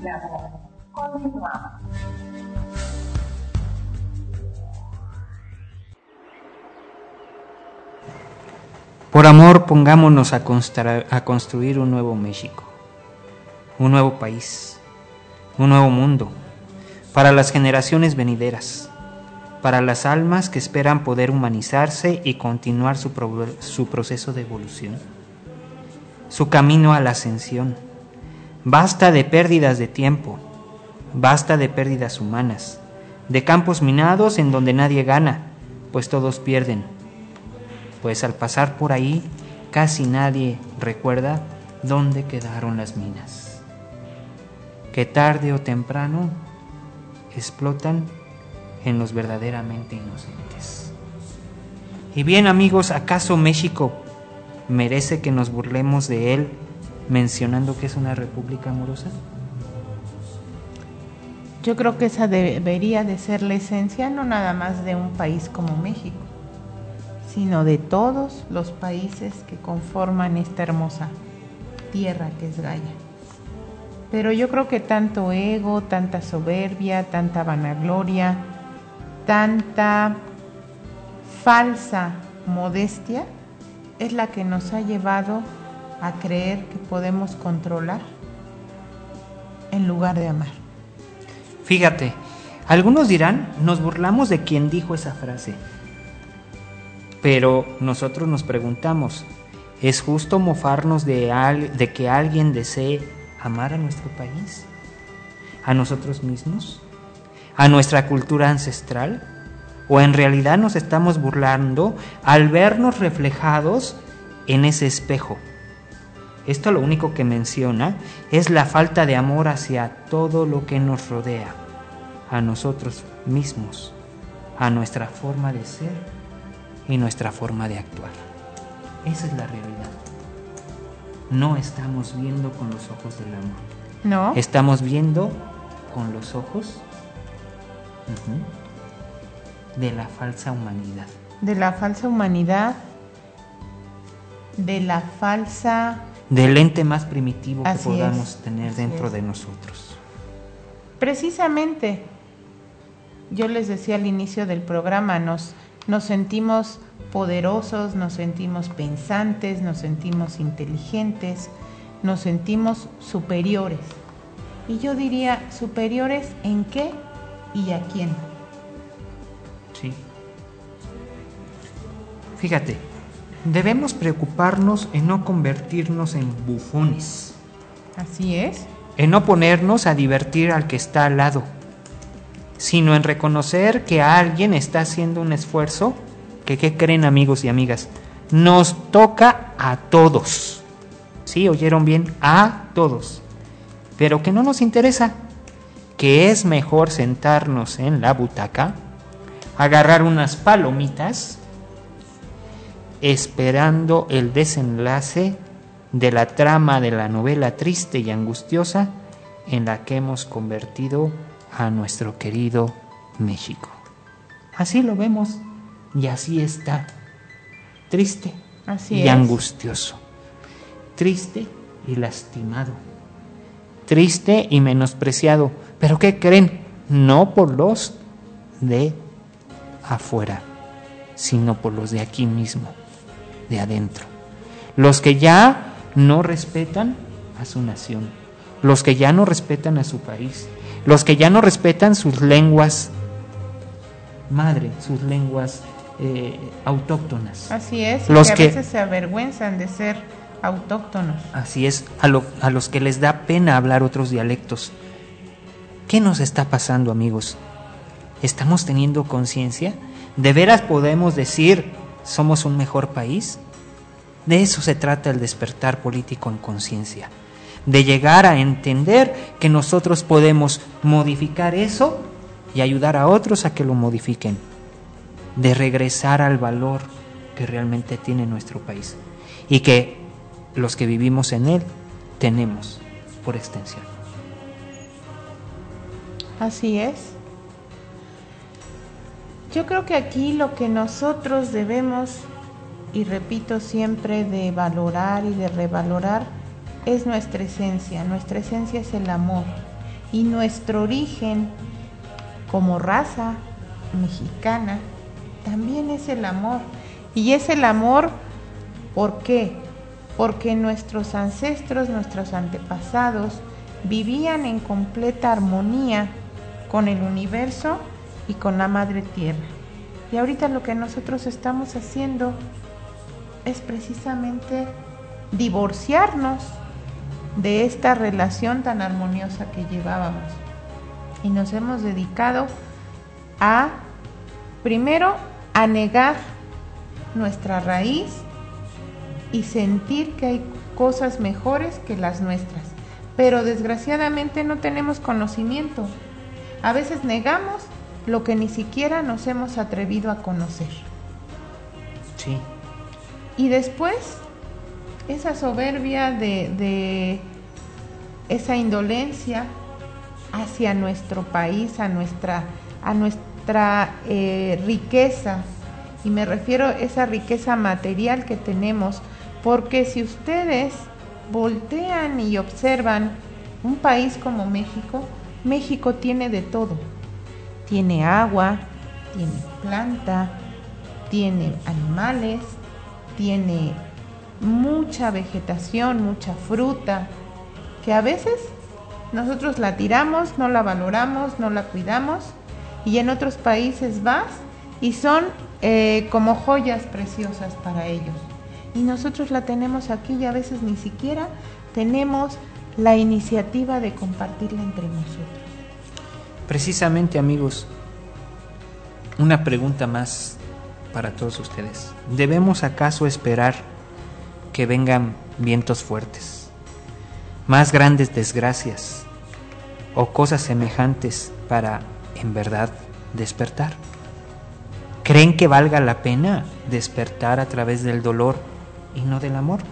de amor. Continuamos. Por amor, pongámonos a construir un nuevo México, un nuevo país, un nuevo mundo, para las generaciones venideras, para las almas que esperan poder humanizarse y continuar su proceso de evolución, su camino a la ascensión. Basta de pérdidas de tiempo, basta de pérdidas humanas, de campos minados en donde nadie gana, pues todos pierden. Pues al pasar por ahí, casi nadie recuerda dónde quedaron las minas, que tarde o temprano explotan en los verdaderamente inocentes. Y bien, amigos, ¿acaso México merece que nos burlemos de él mencionando que es una república amorosa? Yo creo que esa debería de ser la esencia, no nada más de un país como México, sino de todos los países que conforman esta hermosa tierra que es Gaia. Pero yo creo que tanto ego, tanta soberbia, tanta vanagloria, tanta falsa modestia es la que nos ha llevado a creer que podemos controlar en lugar de amar. Fíjate, algunos dirán, nos burlamos de quien dijo esa frase. Pero nosotros nos preguntamos, ¿es justo mofarnos de que alguien desee amar a nuestro país? ¿A nosotros mismos? ¿A nuestra cultura ancestral? ¿O en realidad nos estamos burlando al vernos reflejados en ese espejo? Esto lo único que menciona es la falta de amor hacia todo lo que nos rodea, a nosotros mismos, a nuestra forma de ser y nuestra forma de actuar. Esa es la realidad. No estamos viendo con los ojos del amor. ¿No? Estamos viendo con los ojos de la falsa humanidad. De la falsa humanidad, de la falsa... Del ente más primitivo que Así podamos es, tener así dentro es. de nosotros. Precisamente, yo les decía al inicio del programa, nos sentimos poderosos, nos sentimos pensantes, nos sentimos inteligentes, nos sentimos superiores. Y yo diría, ¿superiores en qué y a quién? Sí. Fíjate, debemos preocuparnos en no convertirnos en bufones, Así es. en no ponernos a divertir al que está al lado, sino en reconocer que alguien está haciendo un esfuerzo que, ¿qué creen, amigos y amigas? Nos toca a todos. ¿Sí? ¿Oyeron bien? A todos. Pero que no nos interesa, que es mejor sentarnos en la butaca, agarrar unas palomitas, esperando el desenlace de la trama de la novela triste y angustiosa en la que hemos convertido a nuestro querido México. Así lo vemos y así está, triste Así y es. angustioso, triste y lastimado, triste y menospreciado. ¿Pero qué creen? No por los de afuera, sino por los de aquí mismo, de adentro. Los que ya no respetan a su nación, los que ya no respetan a su país, los que ya no respetan sus lenguas madre, sus lenguas autóctonas. Así es, y Los que a que- veces se avergüenzan de ser autóctonos. Así es, a los que les da pena hablar otros dialectos. ¿Qué nos está pasando, amigos? ¿Estamos teniendo conciencia? ¿De veras podemos decir somos un mejor país? De eso se trata el despertar político en conciencia, de llegar a entender que nosotros podemos modificar eso y ayudar a otros a que lo modifiquen, de regresar al valor que realmente tiene nuestro país y que los que vivimos en él tenemos por extensión. Así es. Yo creo que aquí lo que nosotros debemos, y repito siempre, de valorar y de revalorar es nuestra esencia. Nuestra esencia es el amor. Y nuestro origen como raza mexicana también es el amor. Y es el amor, ¿por qué? Porque nuestros ancestros, nuestros antepasados vivían en completa armonía con el universo y con la madre tierra. Y ahorita lo que nosotros estamos haciendo es precisamente divorciarnos de esta relación tan armoniosa que llevábamos. Y nos hemos dedicado a, primero, a negar nuestra raíz y sentir que hay cosas mejores que las nuestras. Pero desgraciadamente no tenemos conocimiento. A veces negamos lo que ni siquiera nos hemos atrevido a conocer. Sí. Y después, esa soberbia de esa indolencia hacia nuestro país, a nuestra riqueza, y me refiero a esa riqueza material que tenemos, porque si ustedes voltean y observan un país como México, México tiene de todo. Tiene agua, tiene planta, tiene animales, tiene mucha vegetación, mucha fruta, que a veces nosotros la tiramos, no la valoramos, no la cuidamos, y en otros países vas y son como joyas preciosas para ellos. Y nosotros la tenemos aquí y a veces ni siquiera tenemos la iniciativa de compartirla entre nosotros. Precisamente, amigos, una pregunta más para todos ustedes. ¿Debemos acaso esperar que vengan vientos fuertes, más grandes desgracias o cosas semejantes para, en verdad, despertar? ¿Creen que valga la pena despertar a través del dolor y no del amor?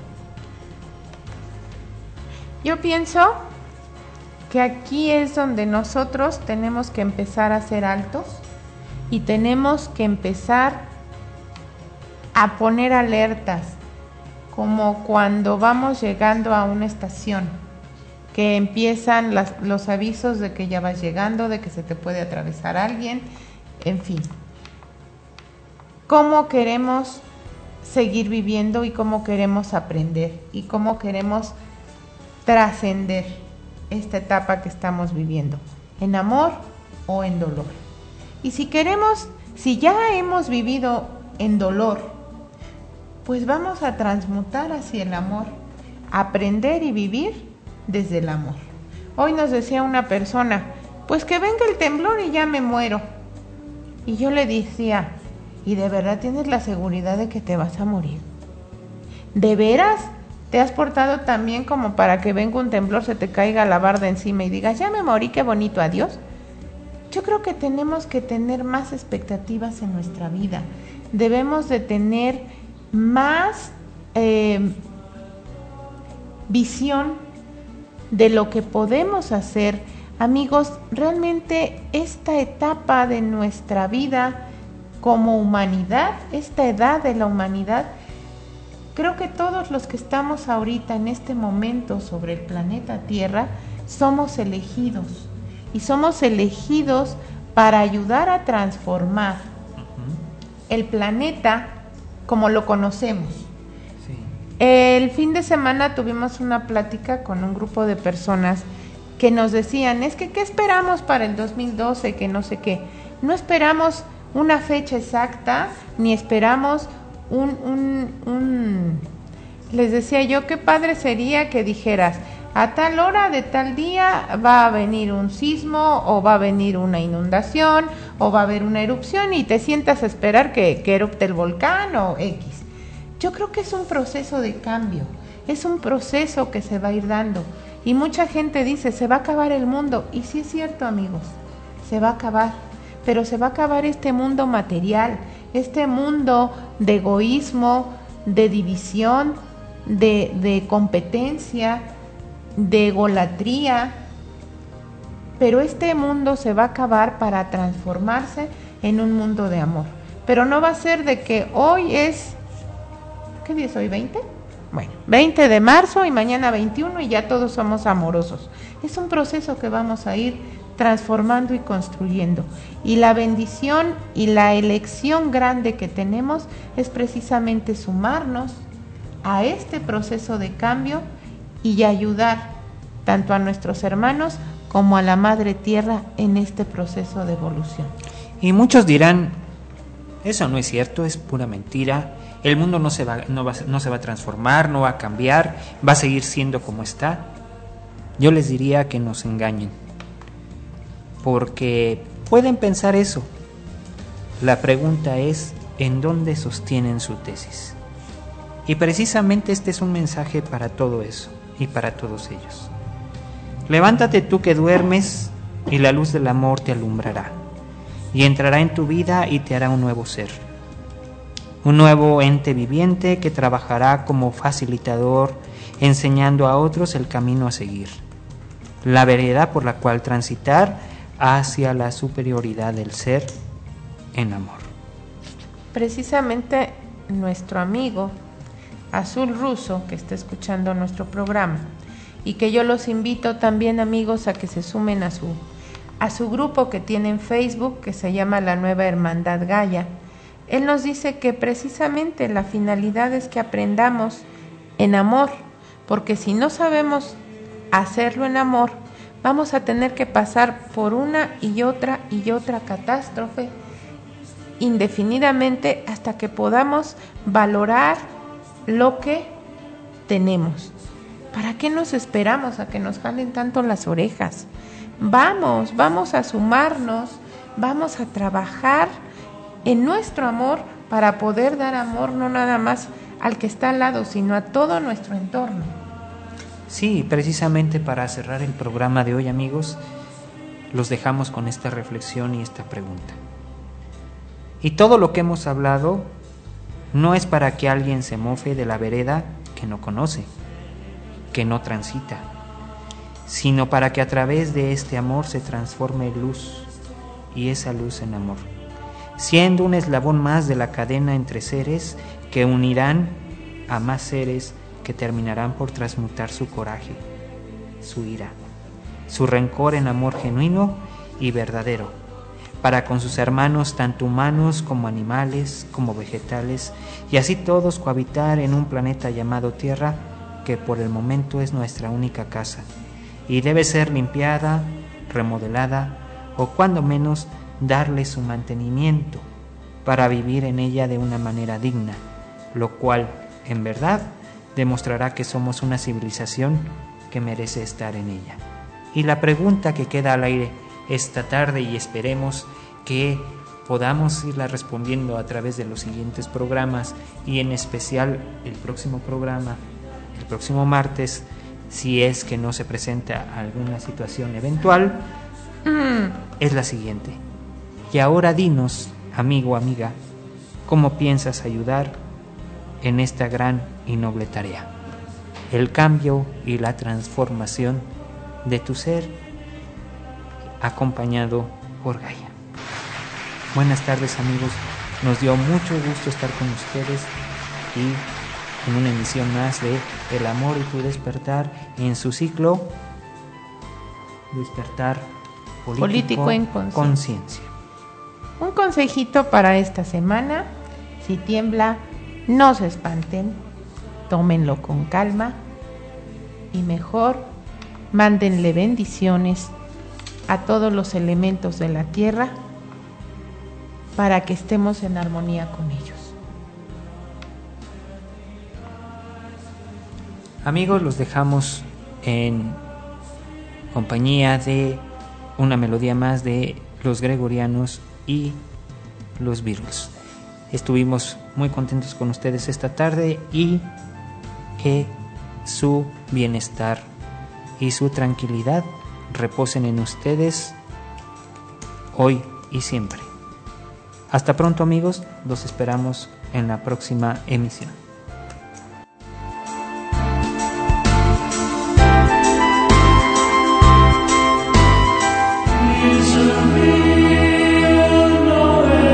Yo pienso que aquí es donde nosotros tenemos que empezar a ser altos y tenemos que empezar a poner alertas, como cuando vamos llegando a una estación, que empiezan los avisos de que ya vas llegando, de que se te puede atravesar alguien, en fin. ¿Cómo queremos seguir viviendo y cómo queremos aprender y cómo queremos trascender esta etapa que estamos viviendo? ¿En amor o en dolor? Y si queremos, si ya hemos vivido en dolor, pues vamos a transmutar hacia el amor, aprender y vivir desde el amor. Hoy nos decía una persona, pues que venga el temblor y ya me muero. Y yo le decía, ¿y de verdad tienes la seguridad de que te vas a morir? ¿De veras te has portado tan bien como para que venga un temblor, se te caiga la barda encima y digas, ya me morí, qué bonito, adiós? Yo creo que tenemos que tener más expectativas en nuestra vida. Debemos de tener más visión de lo que podemos hacer. Amigos, realmente esta etapa de nuestra vida como humanidad, esta edad de la humanidad, creo que todos los que estamos ahorita en este momento sobre el planeta Tierra somos elegidos, y somos elegidos para ayudar a transformar el planeta como lo conocemos. Sí. El fin de semana tuvimos una plática con un grupo de personas que nos decían, es que ¿qué esperamos para el 2012? Que no sé qué. No esperamos una fecha exacta, ni esperamos les decía yo, qué padre sería que dijeras, a tal hora de tal día va a venir un sismo, o va a venir una inundación, o va a haber una erupción, y te sientas a esperar que erupte el volcán o X. Yo creo que es un proceso de cambio, es un proceso que se va a ir dando. Y mucha gente dice, se va a acabar el mundo, y sí es cierto, amigos, se va a acabar, pero se va a acabar este mundo material, este mundo de egoísmo, de división, de competencia, de egolatría, pero este mundo se va a acabar para transformarse en un mundo de amor. Pero no va a ser de que hoy es, ¿qué día es hoy? ¿20? Bueno, 20 de marzo y mañana 21 y ya todos somos amorosos. Es un proceso que vamos a ir transformando y construyendo. Y la bendición y la elección grande que tenemos es precisamente sumarnos a este proceso de cambio y ayudar tanto a nuestros hermanos como a la Madre Tierra en este proceso de evolución. Y muchos dirán, eso no es cierto, es pura mentira. El mundo no se va a transformar, no va a cambiar, va a seguir siendo como está. Yo les diría que nos engañen, porque pueden pensar eso. La pregunta es, ¿en dónde sostienen su tesis? Y precisamente este es un mensaje para todo eso y para todos ellos. Levántate tú que duermes y la luz del amor te alumbrará y entrará en tu vida y te hará un nuevo ser. Un nuevo ente viviente que trabajará como facilitador, enseñando a otros el camino a seguir, la vereda por la cual transitar hacia la superioridad del ser en amor. Precisamente nuestro amigo Azul Ruso, que está escuchando nuestro programa, y que yo los invito también, amigos, a que se sumen a su grupo que tiene en Facebook, que se llama La Nueva Hermandad Gaia. Él nos dice que precisamente la finalidad es que aprendamos en amor, porque si no sabemos hacerlo en amor, vamos a tener que pasar por una y otra catástrofe indefinidamente hasta que podamos valorar lo que tenemos. ¿Para qué nos esperamos a que nos jalen tanto las orejas? Vamos a sumarnos, vamos a trabajar en nuestro amor para poder dar amor no nada más al que está al lado, sino a todo nuestro entorno. Sí, precisamente para cerrar el programa de hoy, amigos, los dejamos con esta reflexión y esta pregunta. Y todo lo que hemos hablado no es para que alguien se mofe de la vereda que no conoce, que no transita, sino para que a través de este amor se transforme luz, y esa luz en amor, siendo un eslabón más de la cadena entre seres que unirán a más seres que terminarán por transmutar su coraje, su ira, su rencor en amor genuino y verdadero, para con sus hermanos tanto humanos como animales, como vegetales, y así todos cohabitar en un planeta llamado Tierra, que por el momento es nuestra única casa, y debe ser limpiada, remodelada, o cuando menos darle su mantenimiento, para vivir en ella de una manera digna, lo cual, en verdad, demostrará que somos una civilización que merece estar en ella. Y la pregunta que queda al aire esta tarde, y esperemos que podamos irla respondiendo a través de los siguientes programas, y en especial el próximo programa, el próximo martes, si es que no se presenta alguna situación eventual, es la siguiente. Y ahora dinos, amigo o amiga, ¿cómo piensas ayudar en esta gran y noble tarea? El cambio y la transformación de tu ser, acompañado por Gaia. Buenas tardes, amigos. Nos dio mucho gusto estar con ustedes y en una emisión más de El Amor y tu Despertar, en su ciclo Despertar Político en Conciencia. Un consejito para esta semana: si tiembla, no se espanten, tómenlo con calma y mejor mándenle bendiciones a todos los elementos de la tierra para que estemos en armonía con ellos. Amigos, los dejamos en compañía de una melodía más de los gregorianos y los Beatles. Estuvimos muy contentos con ustedes esta tarde, y que su bienestar y su tranquilidad reposen en ustedes hoy y siempre. Hasta pronto, amigos, los esperamos en la próxima emisión.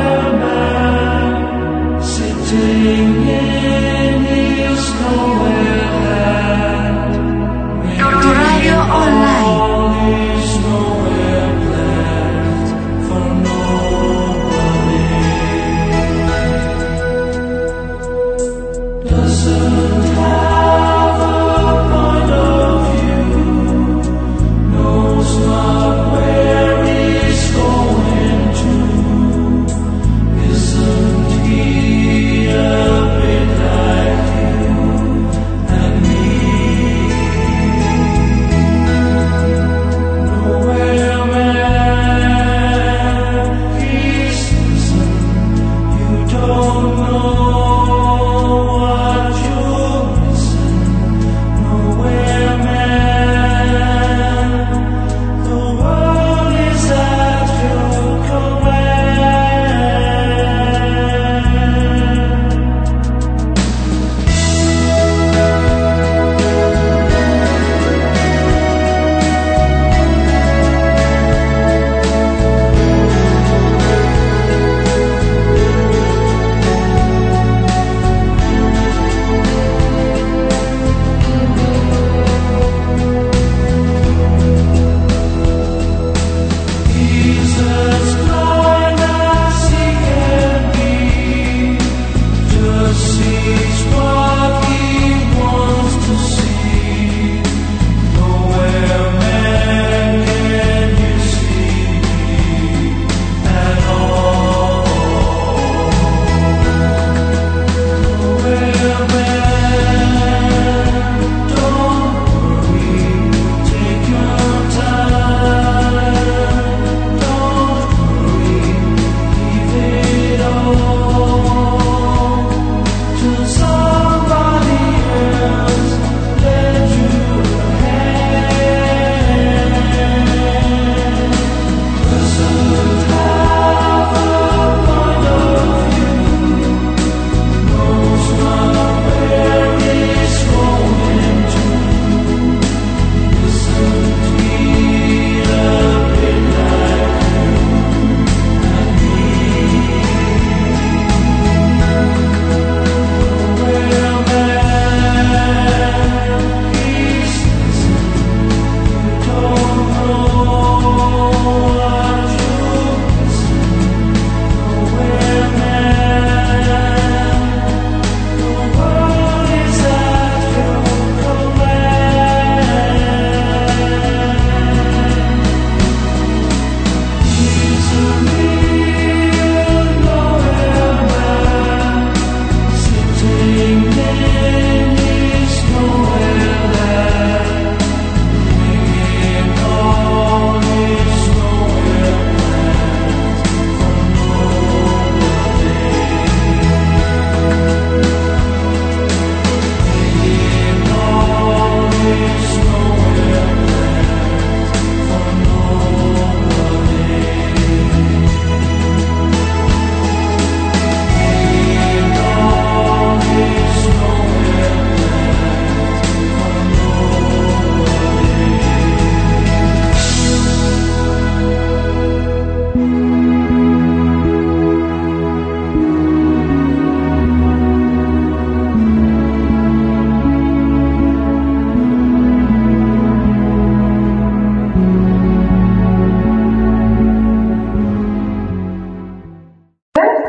Sitting in his nowhere.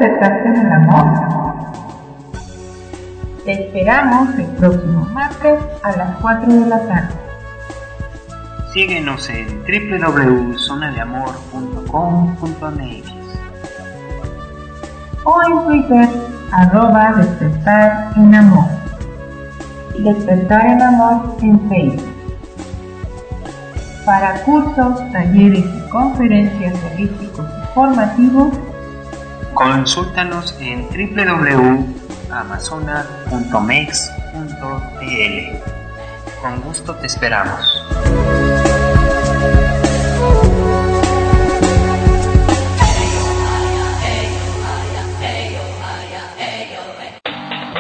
despertarte en el amor? Te esperamos el próximo martes a las 4 de la tarde. Síguenos en www.zonadeamor.com.mx o en Twitter, @despertar en amor. Despertar en amor en Facebook. Para cursos, talleres y conferencias holísticos y formativos, consúltanos en www.amazona.mex.tl. Con gusto te esperamos.